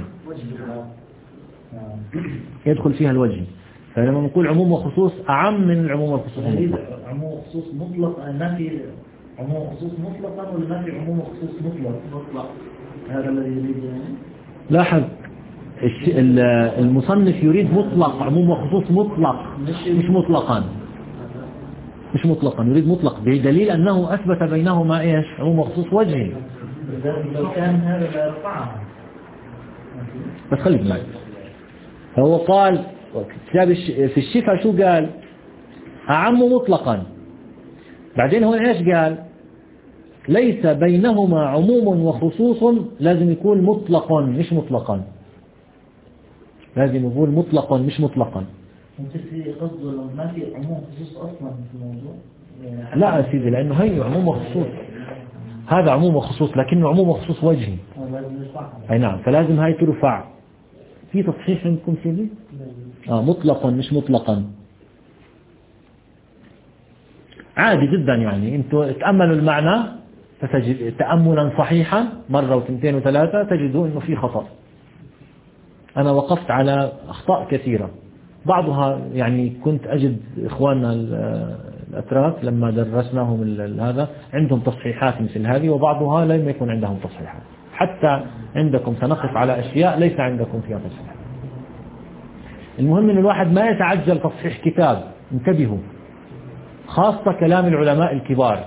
يدخل فيها الوجه. فلما نقول عموم وخصوص أعم من العموم والخصوص المطلق. عموم وخصوص مطلق ما في عموم وخصوص مطلقا ولا ما في عموم وخصوص مطلق؟ مطلق هذا الذي يريد يعني. لاحظ المصنف يريد مطلق، عموم وخصوص مطلق مش مطلقا، مش مطلقا، يريد مطلق بدليل أنه أثبت بينهما إيش؟ عموم وخصوص وجهي. لو كان هذا لا يرفعها. بس خليك معي. فهو قال كتاب في الشفاء شو قال؟ أعم مطلقا. بعدين هون إيش قال؟ ليس بينهما عموم وخصوص، لازم يكون مطلق مش مطلقا، لازم يقول مطلق مش مطلقا. ممكن في قصده لو ما في عموم وخصوص أصلا في الموضوع؟ لا يا سيدي، لأنه هي عموم وخصوص، هذا عموم وخصوص لكنه عموم وخصوص وجهي. أي نعم، فلازم هاي ترفع. في تصحيح عندكم سيدي؟ آه مطلقا مش مطلقا. عادي جدا يعني، انتوا تأملوا المعنى فتجد تأملا صحيحا مرة واثنتين وثلاثة تجدوا انه في خطأ. انا وقفت على اخطاء كثيرة، بعضها يعني كنت اجد اخواننا الاتراك لما درسناهم هذا عندهم تصحيحات مثل هذه، وبعضها لم يكن عندهم تصحيحات. حتى عندكم سنقف على اشياء ليس عندكم فيها تصحيح. المهم ان الواحد ما يتعجل تصحيح كتاب، انتبهوا، خاصة كلام العلماء الكبار.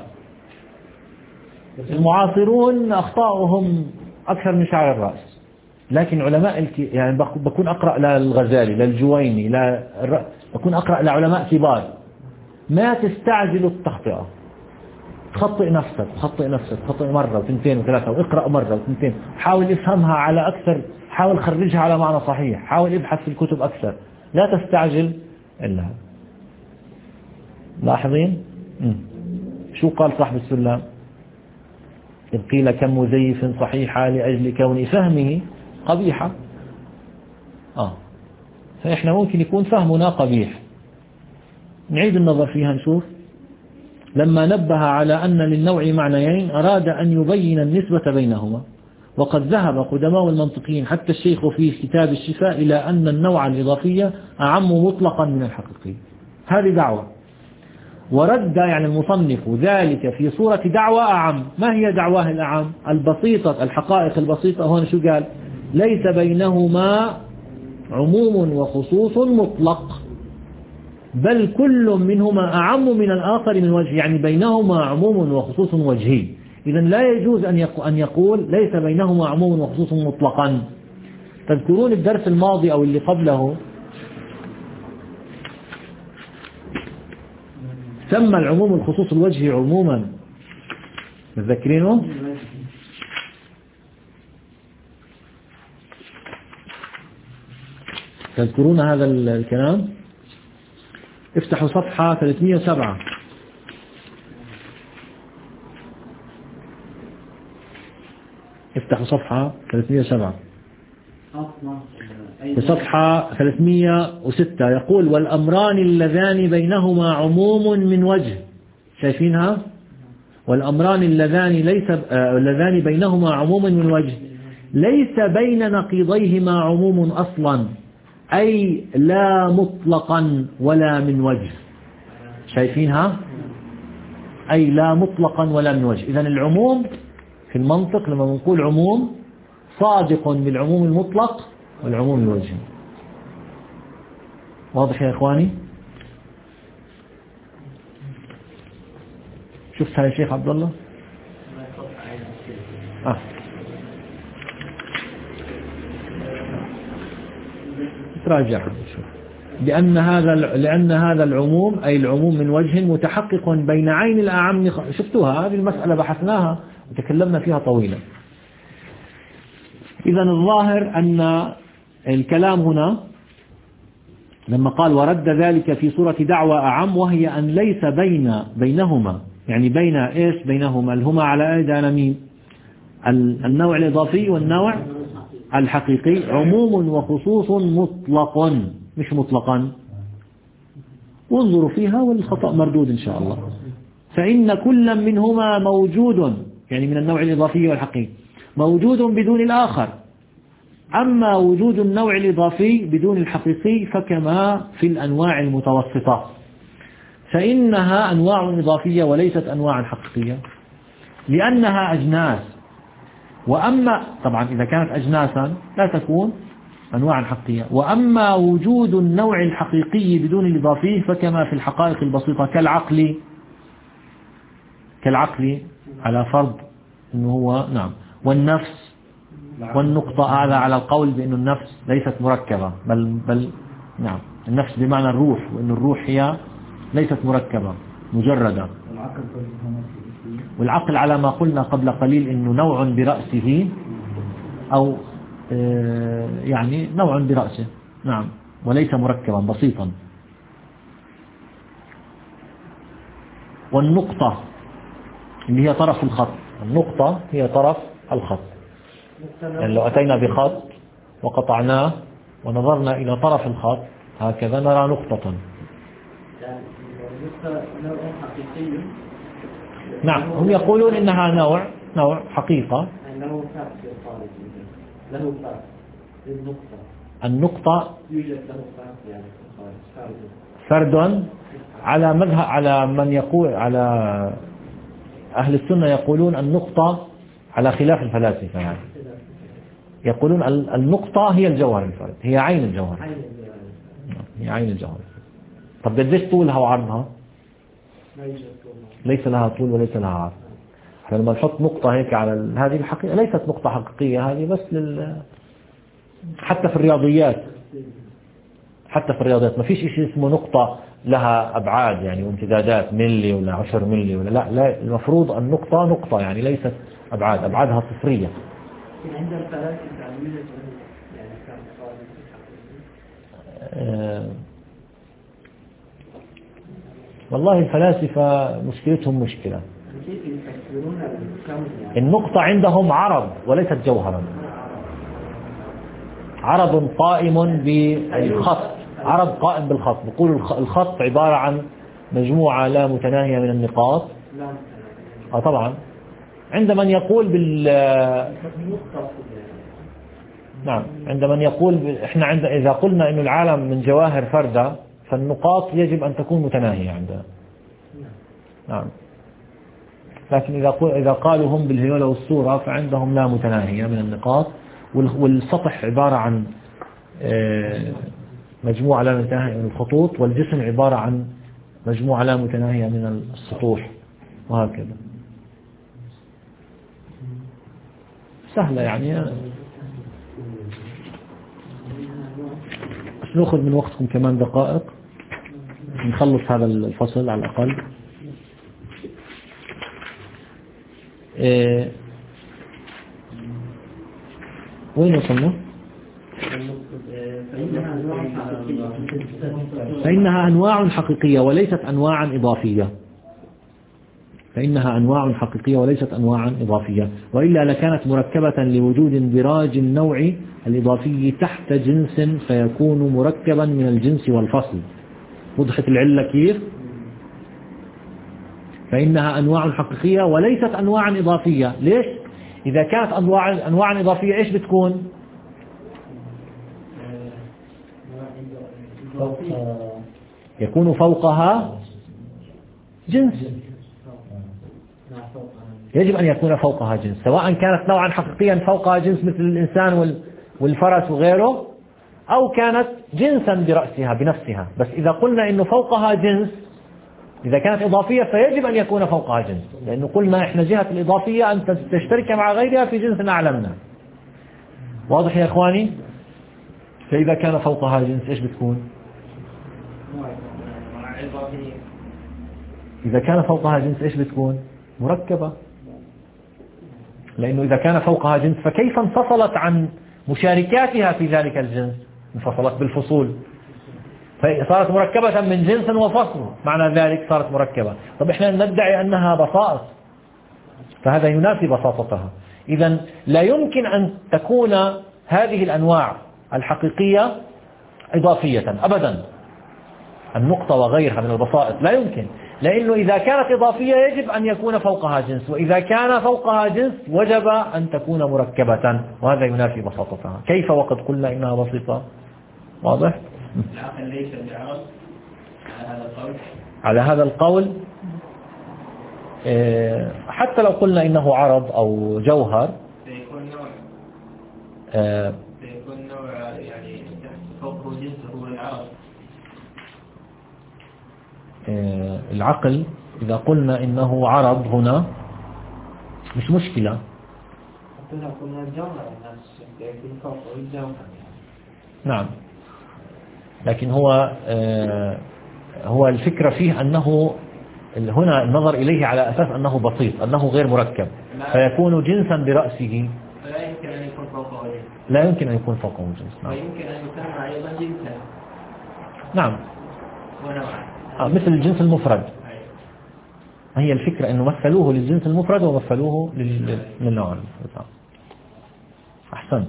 المعاصرون أخطاؤهم أكثر من شعر الرأس، لكن علماء الك... يعني بكون أقرأ للغزالي للجويني لا بكون أقرأ لعلماء كبار. ما تستعجلوا التخطئة، تخطئ نفسك تخطئ نفسك تخطئ مرة وثنتين وثلاثة، واقرأ مرة وثنتين، حاول افهمها على أكثر، حاول خرجها على معنى صحيح، حاول ابحث في الكتب أكثر، لا تستعجل إلا. لاحظين شو قال صاحب السلام؟ إذ قيل كم مزيف صحيحة لأجل كون فهمه قبيحة. آه فإحنا ممكن يكون فهمنا قبيح، نعيد النظر فيها نشوف. لما نبه على أن للنوع معنيين أراد أن يبين النسبة بينهما، وقد ذهب قدماء المنطقيين حتى الشيخ في كتاب الشفاء إلى أن النوع الإضافي أعم مطلقا من الحقيقي. هذه دعوة، ورد يعني المصنف ذلك في صورة دعوة أعم. ما هي دعواه الأعم؟ البسيطة، الحقائق البسيطة. هون شو قال؟ ليس بينهما عموم وخصوص مطلق، بل كل منهما أعم من الآخر من وجه، يعني بينهما عموم وخصوص وجهي. إذن لا يجوز أن يقول ليس بينهما عموم وخصوص مطلقا. تذكرون الدرس الماضي أو اللي قبله سمى العموم الخصوص الوجهي عموما، متذكرينه؟ تذكرون هذا الكلام؟ افتحوا صفحة ثلاثمئة وسبعة. افتحوا صفحة ثلاثمئة وسبعة. في صفحة ثلاثمئة وستة يقول والأمران اللذان بينهما عموم من وجه، شايفينها؟ والأمران اللذان ليس اللذان بينهما عموم من وجه ليس بين نقيضيهما عموم أصلا، أي لا مطلقا ولا من وجه. شايفينها؟ أي لا مطلقا ولا من وجه. إذن العموم في المنطق لما نقول عموم صادق بالعموم المطلق والعموم الوجه. واضح يا إخواني؟ شفتها يا شيخ عبد الله؟ آه. تراجع لأن هذا لأن هذا العموم أي العموم من وجه متحقق بين عين الأعم. شفتوها هذه المسألة بحثناها وتكلمنا فيها طويلا. إذا الظاهر أن الكلام هنا لما قال ورد ذلك في صورة دعوى أعم، وهي أن ليس بين بينهما يعني بين إيش بينهما الهما على أيدينا مين؟ النوع الإضافي والنوع الحقيقي عموم وخصوص مطلق مش مطلقا. وانظروا فيها والخطأ مردود إن شاء الله. فإن كل منهما موجود يعني من النوع الإضافي والحقيقي موجود بدون الآخر. أما وجود النوع الإضافي بدون الحقيقي فكما في الأنواع المتوسطة، فإنها أنواع إضافية وليست أنواع حقيقية لأنها أجناس. وأما طبعا إذا كانت أجناسا لا تكون أنواع حقيقية. وأما وجود النوع الحقيقي بدون الإضافي فكما في الحقائق البسيطة كالعقل كالعقل على فرض أنه هو نعم، والنفس والنقطة هذا على القول بأن النفس ليست مركبة بل بل نعم النفس بمعنى الروح، وأن الروح هي ليست مركبة مجردة. والعقل على ما قلنا قبل قليل أنه نوع برأسه أو يعني نوع برأسه نعم وليس مركبا بسيطا. والنقطة اللي هي طرف الخط، النقطة هي طرف الخط. يعني لو أتينا بخط وقطعناه ونظرنا إلى طرف الخط هكذا نرى نقطة. نعم هم يقولون إنها نوع نوع حقيقة. له فرق له فرق النقطة النقطة يوجد له فرق يعني فرد على مذهب على من يقول على أهل السنة يقولون النقطة على خلاف الفلاسفة يعني يقولون النقطة هي الجوهر الفرد، هي عين الجوهر، هي عين الجوهر. طب قديش طولها وعرضها؟ ليس لها طول وليس لها عرض. فلما نحط نقطة هيك على هذه الحقيقة ليست نقطة حقيقية هذه بس لل حتى في الرياضيات حتى في الرياضيات ما فيش شيء اسمه نقطة لها أبعاد يعني وامتدادات ملي ولا عشر ملي ولا لا لا المفروض النقطة نقطة يعني ليست أبعاد أبعادها صفرية. عند الفلاسفة يعني أه والله الفلاسفة مشكلتهم مشكلة. النقطة عندهم عرض وليست جوهرا. عرض قائم بالخط، عرض قائم بالخط. بيقول الخط عبارة عن مجموعة لا متناهية من النقاط. اه طبعا عند من يقول بال نعم عند من يقول ب... احنا عند اذا قلنا انه العالم من جواهر فردة فالنقاط يجب ان تكون متناهية عندنا. نعم لكن إذا إذا قالوا هم بالهيولة والصورة فعندهم لا متناهية من النقاط، والسطح عبارة عن مجموعة لا متناهية من الخطوط، والجسم عبارة عن مجموعة لا متناهية من السطوح وهكذا. سهلة يعني بس نأخذ من وقتكم كمان دقائق نخلص هذا الفصل على الأقل. إيه وين وصلنا؟ فإنها أنواع حقيقية وليست أنواعا إضافية. فإنها أنواع حقيقية وليست أنواعا إضافية، وإلا لكانت مركبة لوجود اندراج النوع الإضافي تحت جنس فيكون مركبا من الجنس والفصل. وضحت العلة كيف؟ فإنها أنواع حقيقية وليست أنواع إضافية. ليش؟ إذا كانت أنواع أنواع إضافية إيش بتكون؟ يكون فوقها جنس. يجب أن يكون فوقها جنس، سواء كانت نوعا حقيقيا فوقها جنس مثل الإنسان والفرس وغيره، أو كانت جنسا برأسها بنفسها. بس إذا قلنا إنه فوقها جنس، إذا كانت إضافية فيجب أن يكون فوقها جنس، لأنه قلنا إحنا جهة الإضافية أن تشترك مع غيرها في جنس أعلى منها. واضح يا إخواني؟ فإذا كان فوقها جنس إيش بتكون؟ إذا كان فوقها جنس إيش بتكون؟ مركبة. لأنه إذا كان فوقها جنس فكيف انفصلت عن مشاركاتها في ذلك الجنس؟ انفصلت بالفصول، فصارت مركبة من جنس وفصل، معنى ذلك صارت مركبة. طب إحنا ندعي أنها بسائط، فهذا ينافي بساطتها. إذن لا يمكن أن تكون هذه الأنواع الحقيقية إضافية أبدا. النقطة وغيرها من البسائط لا يمكن، لأنه إذا كانت إضافية يجب أن يكون فوقها جنس، وإذا كان فوقها جنس وجب أن تكون مركبة، وهذا ينافي بساطتها. كيف وقد قلنا إنها بسيطة؟ واضح؟ العقل ليس بعرض على هذا القول. على هذا القول حتى لو قلنا إنه عرض أو جوهر سيكون نوع آه سيكون نوع يعني فوقه جنسه هو العرض. آه العقل إذا قلنا إنه عرض هنا مش مشكلة. حتى لو قلنا جوهر الناس يكون فوقه الجوهر. نعم، لكن هو آه هو الفكرة فيه أنه هنا النظر إليه على أساس أنه بسيط، أنه غير مركب، فيكون جنسا برأسه. لا يمكن أن يكون فوقه جنس. لا يمكن أن يكون فوقه جنس. نعم. ويمكن أن يكون أيضا جنسا. نعم. ونوعا. آه مثل الجنس المفرد. هي الفكرة أنه مثلوه للجنس المفرد ومثلوه للنوع المفرد. أحسنت.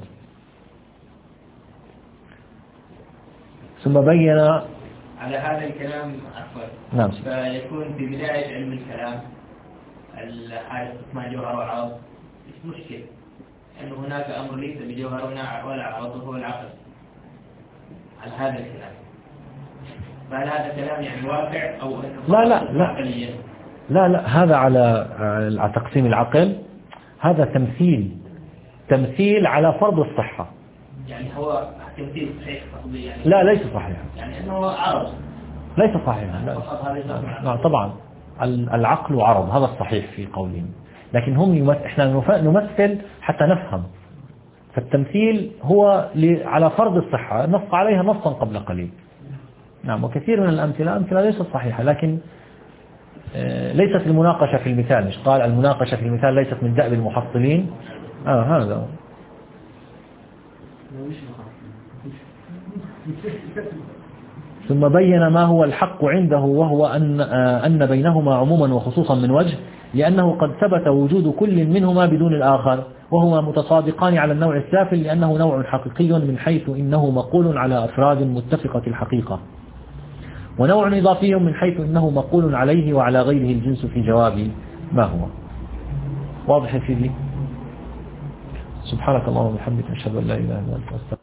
ثم بين على هذا الكلام عفوا. نعم. فيكون في بداية علم الكلام الحادث اسمها جوهر وعرض مش مشكلة، أنه هناك أمر ليس بجوهر ولا عرض هو العقل على هذا الكلام. فهل هذا كلام يعني واقع أو لا لا لا لا لا هذا على على تقسيم العقل، هذا تمثيل تمثيل على فرض الصحة. يعني هو تمثيل صحيح قصدي يعني. لا ليس صحيحا. يعني أنه عرض. ليس صحيحا. لا. لا طبعا العقل عرض، هذا الصحيح في قولهم، لكن هم يمثل، احنا نمثل حتى نفهم. فالتمثيل هو على فرض الصحة، نص عليها نصا قبل قليل. نعم، وكثير من الأمثلة أمثلة ليست صحيحة، لكن ليست المناقشة في المثال، مش قال المناقشة في المثال ليست من دأب المحصلين. آه هذا ثم بين ما هو الحق عنده، وهو أن أن بينهما عموما وخصوصا من وجه، لأنه قد ثبت وجود كل منهما بدون الآخر، وهما متصادقان على النوع السافل، لأنه نوع حقيقي من حيث إنه مقول على أفراد متفقة الحقيقة، ونوع إضافي من حيث إنه مقول عليه وعلى غيره الجنس في جواب ما هو. واضح في ذي؟ سبحانك اللهم وبحمدك، أشهد أن لا إله إلا أنت.